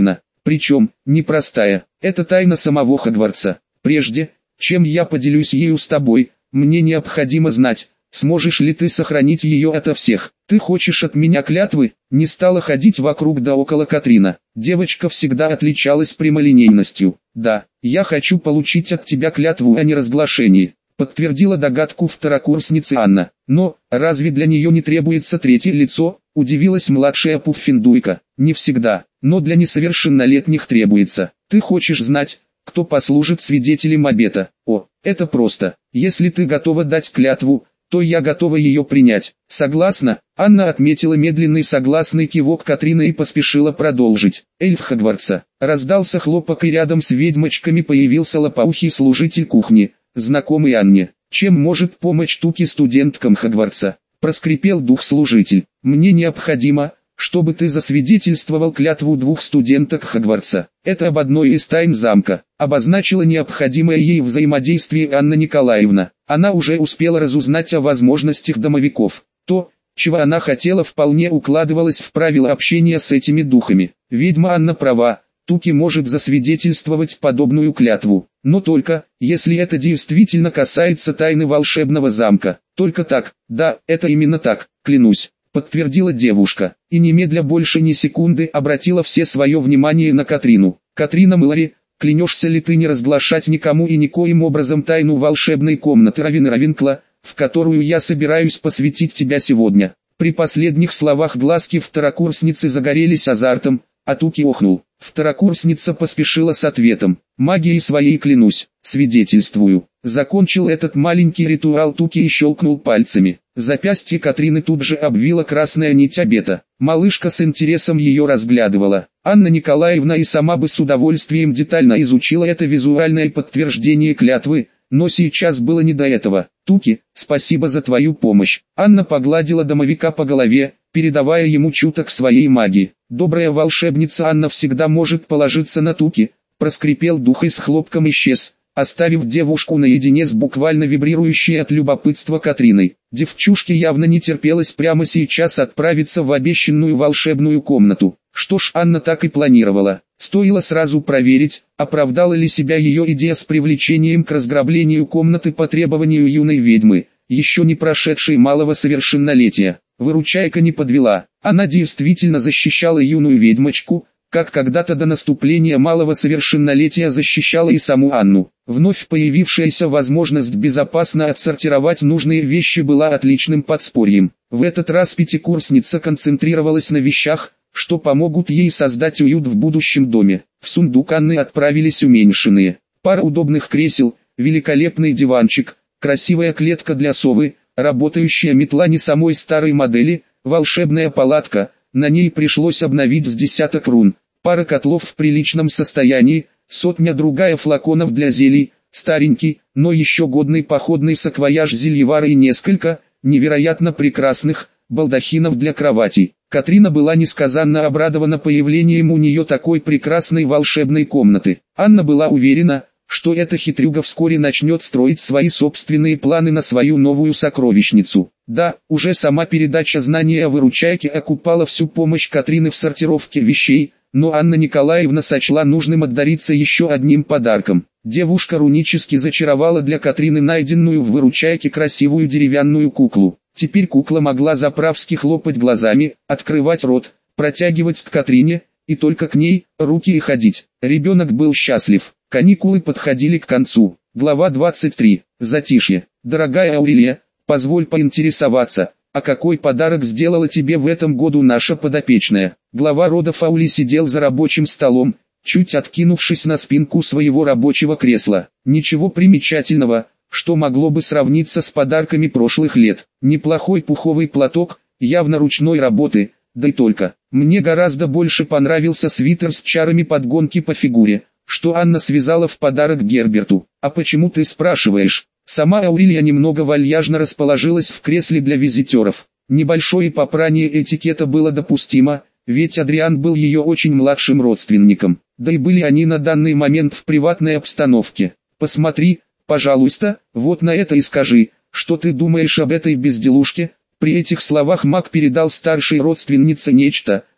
Причем, непростая. Это тайна самого Хогвартса. Прежде, чем я поделюсь ею с тобой, мне необходимо знать, сможешь ли ты сохранить ее ото всех. Ты хочешь от меня клятвы? Не стала ходить вокруг да около Катрина. Девочка всегда отличалась прямолинейностью. Да, я хочу получить от тебя клятву о неразглашении, подтвердила догадку второкурсницы Анна. Но, разве для нее не требуется третье лицо? Удивилась младшая Пуффендуйка. Не всегда, но для несовершеннолетних требуется. Ты хочешь знать, кто послужит свидетелем обета? О, это просто. Если ты готова дать клятву, то я готова ее принять. Согласна? Анна отметила медленный согласный кивок Катрины и поспешила продолжить. Эльф Хогвартса. Раздался хлопок, и рядом с ведьмочками появился лопоухий служитель кухни, знакомый Анне. Чем может помочь Туки студенткам Хогвартса? Проскрипел дух-служитель. Мне необходимо, чтобы ты засвидетельствовал клятву двух студенток Хогвартса. Это об одной из тайн замка, обозначила необходимое ей взаимодействие Анна Николаевна. Она уже успела разузнать о возможностях домовиков. То, чего она хотела, вполне укладывалось в правила общения с этими духами. Ведьма Анна права, Туки может засвидетельствовать подобную клятву. Но только, если это действительно касается тайны волшебного замка. Только так, да, это именно так, клянусь, подтвердила девушка, и немедля больше ни секунды обратила все свое внимание на Катрину. Катрина Мэлори, клянешься ли ты не разглашать никому и никоим образом тайну волшебной комнаты Равина Равинкла, в которую я собираюсь посвятить тебя сегодня? При последних словах глазки второкурсницы загорелись азартом, а Туки охнул. Второкурсница поспешила с ответом. Магией своей клянусь, свидетельствую. Закончил этот маленький ритуал Туки и щелкнул пальцами. Запястье Катрины тут же обвила красная нить обета. Малышка с интересом ее разглядывала. Анна Николаевна и сама бы с удовольствием детально изучила это визуальное подтверждение клятвы, но сейчас было не до этого. Туки, спасибо за твою помощь. Анна погладила домовика по голове, передавая ему чуток своей магии. Добрая волшебница Анна всегда может положиться на Туки, проскрипел дух и с хлопком исчез, оставив девушку наедине с буквально вибрирующей от любопытства Катриной. Девчушке явно не терпелось прямо сейчас отправиться в обещанную волшебную комнату. Что ж, Анна так и планировала. Стоило сразу проверить, оправдала ли себя ее идея с привлечением к разграблению комнаты по требованию юной ведьмы, еще не прошедшей малого совершеннолетия. Выручайка не подвела. Она действительно защищала юную ведьмочку, как когда-то до наступления малого совершеннолетия защищала и саму Анну. Вновь появившаяся возможность безопасно отсортировать нужные вещи была отличным подспорьем. В этот раз пятикурсница концентрировалась на вещах, что помогут ей создать уют в будущем доме. В сундук Анны отправились уменьшенные. Пара удобных кресел, великолепный диванчик, красивая клетка для совы, работающая метла не самой старой модели, волшебная палатка, на ней пришлось обновить с десяток рун, пара котлов в приличном состоянии, сотня-другая флаконов для зелий, старенький, но еще годный походный саквояж зельевара и несколько, невероятно прекрасных, балдахинов для кроватей. Катрина была несказанно обрадована появлением у нее такой прекрасной волшебной комнаты. Анна была уверена, что эта хитрюга вскоре начнет строить свои собственные планы на свою новую сокровищницу. Да, уже сама передача знания о выручайке окупала всю помощь Катрины в сортировке вещей, но Анна Николаевна сочла нужным отдариться еще одним подарком. Девушка рунически зачаровала для Катрины найденную в выручайке красивую деревянную куклу. Теперь кукла могла заправски хлопать глазами, открывать рот, протягивать к Катрине, и только к ней, руки и ходить. Ребенок был счастлив. Каникулы подходили к концу. Глава двадцать три. Затишье. Дорогая Аурелия, позволь поинтересоваться, а какой подарок сделала тебе в этом году наша подопечная? Глава рода Фаули сидел за рабочим столом, чуть откинувшись на спинку своего рабочего кресла. Ничего примечательного, что могло бы сравниться с подарками прошлых лет. Неплохой пуховый платок, явно ручной работы, да и только. Мне гораздо больше понравился свитер с чарами подгонки по фигуре, что Анна связала в подарок Герберту. А почему ты спрашиваешь? Сама Аурелия немного вальяжно расположилась в кресле для визитеров. Небольшое попрание этикета было допустимо, ведь Адриан был ее очень младшим родственником. Да и были они на данный момент в приватной обстановке. Посмотри, пожалуйста, вот на это и скажи, что ты думаешь об этой безделушке. При этих словах маг передал старшей родственнице нечто,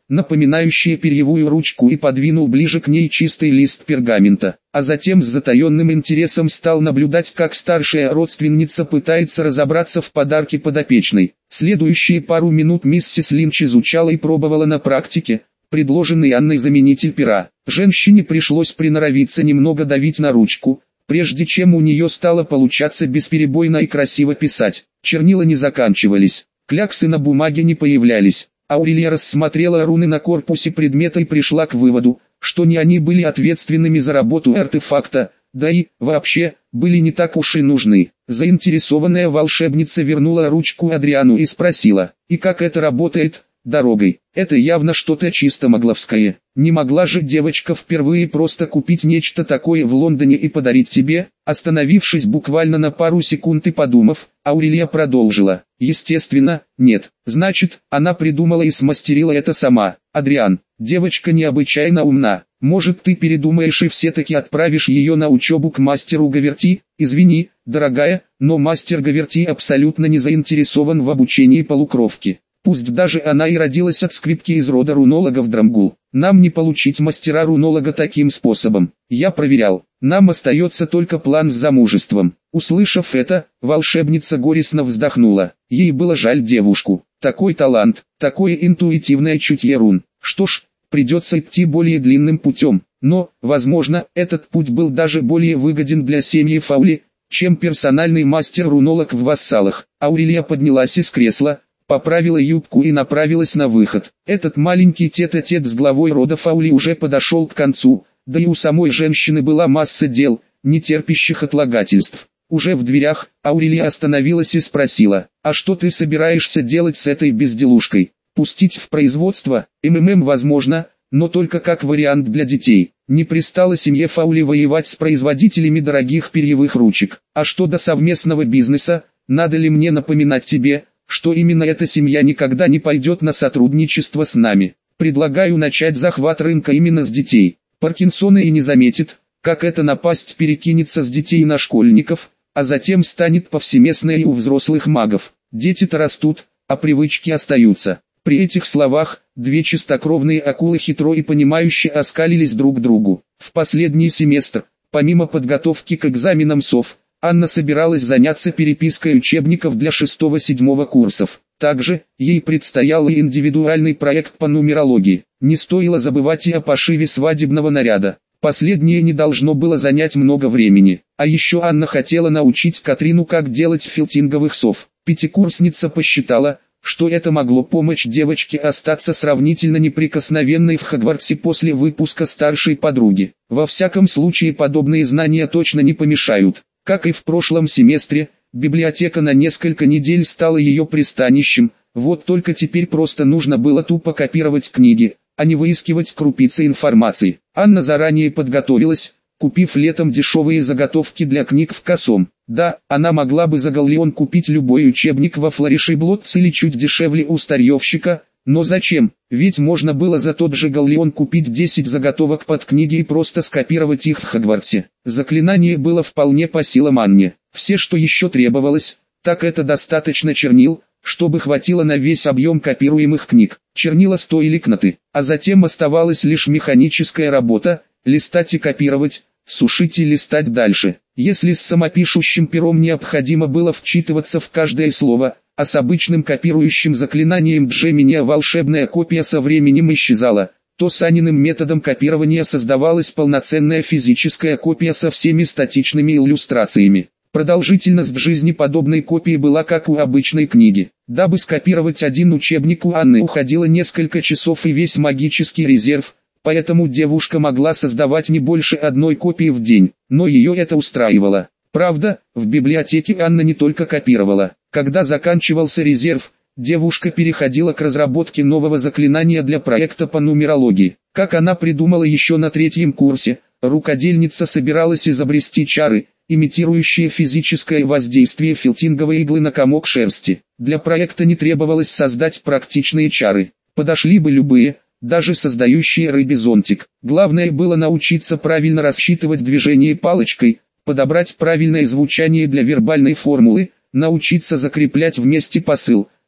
напоминающее перьевую ручку, и подвинул ближе к ней чистый лист пергамента, а затем с затаенным интересом стал наблюдать, как старшая родственница пытается разобраться в подарке подопечной. Следующие пару минут миссис Линч изучала и пробовала на практике предложенный Анной заменитель пера. Женщине пришлось приноровиться немного давить на ручку, прежде чем у нее стало получаться бесперебойно и красиво писать. Чернила не заканчивались, кляксы на бумаге не появлялись. Аурелия рассмотрела руны на корпусе предмета и пришла к выводу, что не они были ответственными за работу артефакта, да и, вообще, были не так уж и нужны. Заинтересованная волшебница вернула ручку Адриану и спросила: «И как это работает?» «Дорогой. Это явно что-то чисто магловское. Не могла же девочка впервые просто купить нечто такое в Лондоне и подарить тебе?» Остановившись буквально на пару секунд и подумав, Аурелия продолжила: «Естественно, нет. Значит, она придумала и смастерила это сама. Адриан, девочка необычайно умна. Может, ты передумаешь и все-таки отправишь ее на учебу к мастеру Гаверти? Извини, дорогая, но мастер Гаверти абсолютно не заинтересован в обучении полукровки. Пусть даже она и родилась от скрипки из рода рунологов Драмгул. Нам не получить мастера-рунолога таким способом. Я проверял. Нам остается только план с замужеством». Услышав это, волшебница горестно вздохнула. Ей было жаль девушку. Такой талант, такое интуитивное чутье рун. Что ж, придется идти более длинным путем. Но, возможно, этот путь был даже более выгоден для семьи Фаули, чем персональный мастер-рунолог в вассалах. Аурелия поднялась из кресла, поправила юбку и направилась на выход. Этот маленький тет-а-тет с главой рода Фаули уже подошел к концу, да и у самой женщины была масса дел, не терпящих отлагательств. Уже в дверях, Аурелия остановилась и спросила: «А что ты собираешься делать с этой безделушкой? Пустить в производство? МММ возможно, но только как вариант для детей. Не пристало семье Фаули воевать с производителями дорогих перьевых ручек. А что до совместного бизнеса, надо ли мне напоминать тебе, что именно эта семья никогда не пойдет на сотрудничество с нами? Предлагаю начать захват рынка именно с детей. Паркинсона и не заметит, как эта напасть перекинется с детей на школьников, а затем станет повсеместной и у взрослых магов. Дети-то растут, а привычки остаются». При этих словах, две чистокровные акулы хитро и понимающе оскалились друг к другу. В последний семестр, помимо подготовки к экзаменам СОВ, Анна собиралась заняться перепиской учебников для шестого-седьмого курсов. Также, ей предстоял и индивидуальный проект по нумерологии. Не стоило забывать и о пошиве свадебного наряда. Последнее не должно было занять много времени. А еще Анна хотела научить Катрину, как делать филтинговых сов. Пятикурсница посчитала, что это могло помочь девочке остаться сравнительно неприкосновенной в Хогвартсе после выпуска старшей подруги. Во всяком случае, подобные знания точно не помешают. Как и в прошлом семестре, библиотека на несколько недель стала ее пристанищем, вот только теперь просто нужно было тупо копировать книги, а не выискивать крупицы информации. Анна заранее подготовилась, купив летом дешевые заготовки для книг в Косом. Да, она могла бы за галлеон купить любой учебник во Флорише Блотс или чуть дешевле у старьевщика, но зачем? Ведь можно было за тот же галлеон купить десять заготовок под книги и просто скопировать их в Хогвартсе. Заклинание было вполне по силам Анне. Все, что еще требовалось, так это достаточно чернил, чтобы хватило на весь объем копируемых книг. Чернила стоили кноты, а затем оставалась лишь механическая работа, листать и копировать, сушить и листать дальше. Если с самопишущим пером необходимо было вчитываться в каждое слово, а с обычным копирующим заклинанием Джемини волшебная копия со временем исчезала, то с Аниным методом копирования создавалась полноценная физическая копия со всеми статичными иллюстрациями. Продолжительность жизни подобной копии была как у обычной книги. Дабы скопировать один учебник, у Анны уходило несколько часов и весь магический резерв, поэтому девушка могла создавать не больше одной копии в день, но ее это устраивало. Правда, в библиотеке Анна не только копировала. Когда заканчивался резерв, девушка переходила к разработке нового заклинания для проекта по нумерологии. Как она придумала еще на третьем курсе, рукодельница собиралась изобрести чары, имитирующие физическое воздействие филтинговой иглы на комок шерсти. Для проекта не требовалось создать практичные чары. Подошли бы любые, даже создающие рыбий зонтик. Главное было научиться правильно рассчитывать движение палочкой, подобрать правильное звучание для вербальной формулы, научиться закреплять вместе посыл,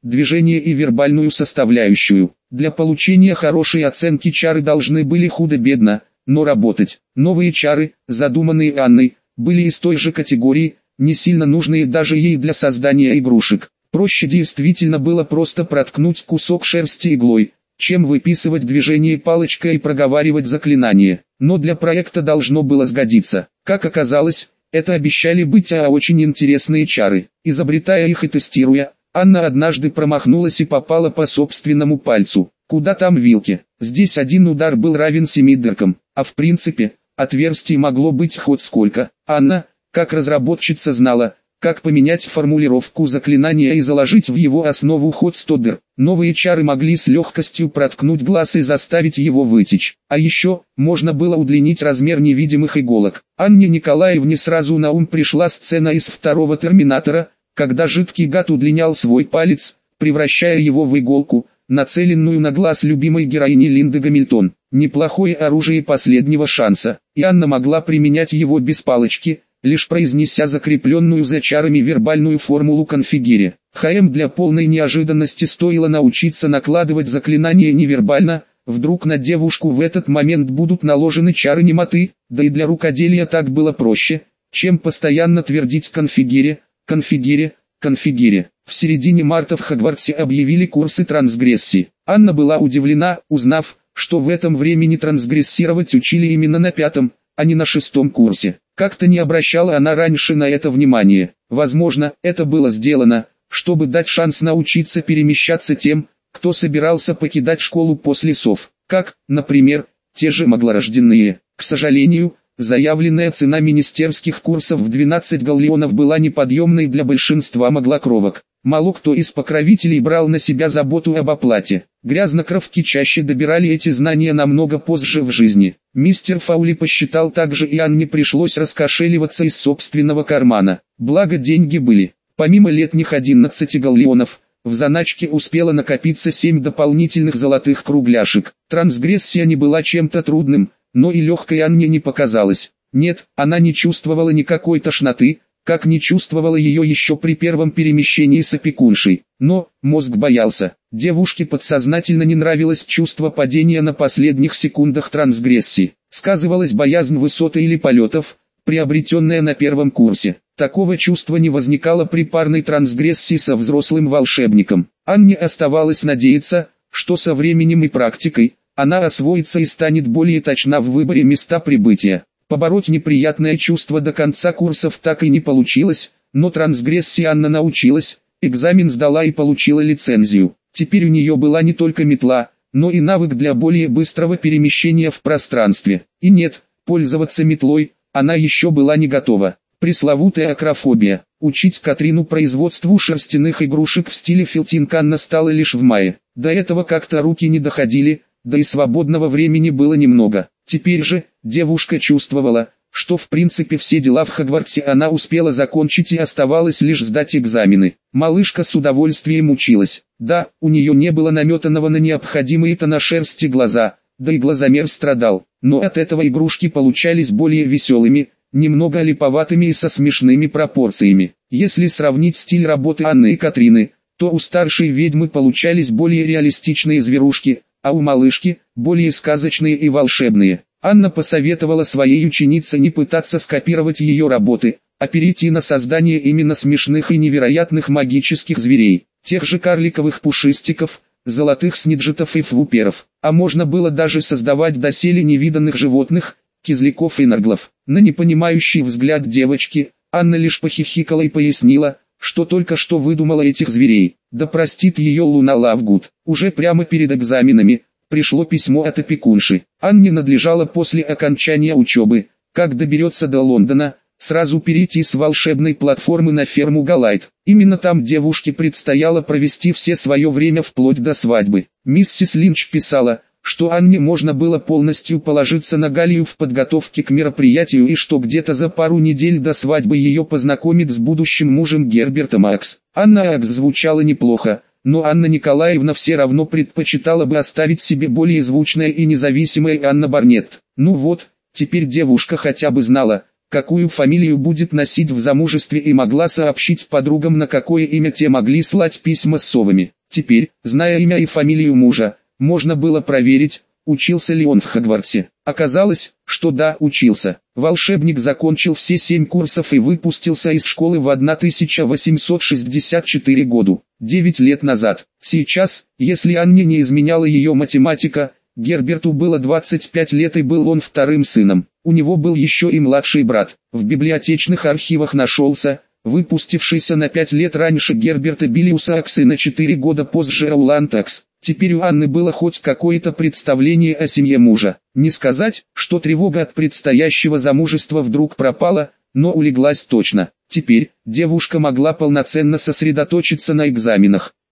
движение и вербальную составляющую. Для получения хорошей оценки чары должны были худо-бедно, но работать. Новые чары, задуманные Анной, были из той же категории, не сильно нужные даже ей для создания игрушек. Проще действительно было просто проткнуть кусок шерсти иглой, чем выписывать движение палочкой и проговаривать заклинание. Но для проекта должно было сгодиться. Как оказалось, это обещали быть а очень интересные чары. Изобретая их и тестируя, Анна однажды промахнулась и попала по собственному пальцу. Куда там вилки? Здесь один удар был равен семи дыркам, а в принципе, отверстий могло быть хоть сколько. Анна, как разработчица, знала, как поменять формулировку заклинания и заложить в его основу хоть сто дыр. Новые чары могли с легкостью проткнуть глаз и заставить его вытечь. А еще, можно было удлинить размер невидимых иголок. Анне Николаевне сразу на ум пришла сцена из второго «Терминатора», когда жидкий гад удлинял свой палец, превращая его в иголку, нацеленную на глаз любимой героини Линды Гамильтон. Неплохое оружие последнего шанса, и Анна могла применять его без палочки, лишь произнеся закрепленную за чарами вербальную формулу конфигире. ХМ для полной неожиданности стоило научиться накладывать заклинания невербально, вдруг на девушку в этот момент будут наложены чары немоты, да и для рукоделия так было проще, чем постоянно твердить конфигире, конфигире, конфигире. В середине марта в Хогвартсе объявили курсы трансгрессии. Анна была удивлена, узнав, что в этом времени трансгрессировать учили именно на пятом, а не на шестом курсе. Как-то не обращала она раньше на это внимания. Возможно, это было сделано, чтобы дать шанс научиться перемещаться тем, кто собирался покидать школу после сов, как, например, те же маглорожденные. К сожалению, заявленная цена министерских курсов в двенадцать галлеонов была неподъемной для большинства маглокровок. Мало кто из покровителей брал на себя заботу об оплате. Грязнокровки чаще добирали эти знания намного позже в жизни. Мистер Фаули посчитал также, и Анне пришлось раскошеливаться из собственного кармана. Благо деньги были. Помимо летних одиннадцати галлеонов, в заначке успело накопиться семь дополнительных золотых кругляшек. Трансгрессия не была чем-то трудным, но и легкой Анне не показалось. Нет, она не чувствовала никакой тошноты, как не чувствовала ее еще при первом перемещении с опекуншей. Но, мозг боялся. Девушке подсознательно не нравилось чувство падения на последних секундах трансгрессии. Сказывалась боязнь высоты или полетов, приобретенная на первом курсе. Такого чувства не возникало при парной трансгрессии со взрослым волшебником. Анне оставалось надеяться, что со временем и практикой, она освоится и станет более точна в выборе места прибытия. Побороть неприятное чувство до конца курсов так и не получилось, но трансгрессии Анна научилась, экзамен сдала и получила лицензию. Теперь у нее была не только метла, но и навык для более быстрого перемещения в пространстве. И нет, пользоваться метлой она еще была не готова. Пресловутая акрофобия. Учить Катрину производству шерстяных игрушек в стиле филтинг Анна стала лишь в мае. До этого как-то руки не доходили, да и свободного времени было немного. Теперь же, девушка чувствовала, что в принципе все дела в Хогвартсе она успела закончить и оставалось лишь сдать экзамены. Малышка с удовольствием училась. Да, у нее не было наметанного на необходимые тона шерсти глаза, да и глазомер страдал, но от этого игрушки получались более веселыми, немного липоватыми и со смешными пропорциями. Если сравнить стиль работы Анны и Катрины, то у старшей ведьмы получались более реалистичные зверушки, а у малышки – более сказочные и волшебные. Анна посоветовала своей ученице не пытаться скопировать ее работы, а перейти на создание именно смешных и невероятных магических зверей, тех же карликовых пушистиков, золотых снеджитов и фвуперов. А можно было даже создавать доселе невиданных животных, кизляков и нарглов. На непонимающий взгляд девочки, Анна лишь похихикала и пояснила, что только что выдумала этих зверей. Да простит ее Луна Лавгуд. Уже прямо перед экзаменами пришло письмо от опекунши. Анне надлежало после окончания учебы, как доберется до Лондона, сразу перейти с волшебной платформы на ферму Галайт. Именно там девушке предстояло провести все свое время вплоть до свадьбы. Миссис Линч писала, что Анне можно было полностью положиться на Галию в подготовке к мероприятию и что где-то за пару недель до свадьбы ее познакомит с будущим мужем Гербертом Акс. Анна Акс звучала неплохо, но Анна Николаевна все равно предпочитала бы оставить себе более звучное и независимое Анна Барнетт. Ну вот, теперь девушка хотя бы знала, какую фамилию будет носить в замужестве, и могла сообщить подругам, на какое имя те могли слать письма с совами. Теперь, зная имя и фамилию мужа, можно было проверить, учился ли он в Хогвартсе. Оказалось, что да, учился. Волшебник закончил все семь курсов и выпустился из школы в тысяча восемьсот шестьдесят четвёртом году, девять лет назад. Сейчас, если Анне не изменяла ее математика, Герберту было двадцать пять лет, и был он вторым сыном. У него был еще и младший брат. В библиотечных архивах нашелся, выпустившийся на пять лет раньше Герберта Билиуса Акс и на четыре года позже Роланд Акс. Теперь у Анны было хоть какое-то представление о семье мужа. Не сказать, что тревога от предстоящего замужества вдруг пропала, но улеглась точно. Теперь девушка могла полноценно сосредоточиться на экзаменах.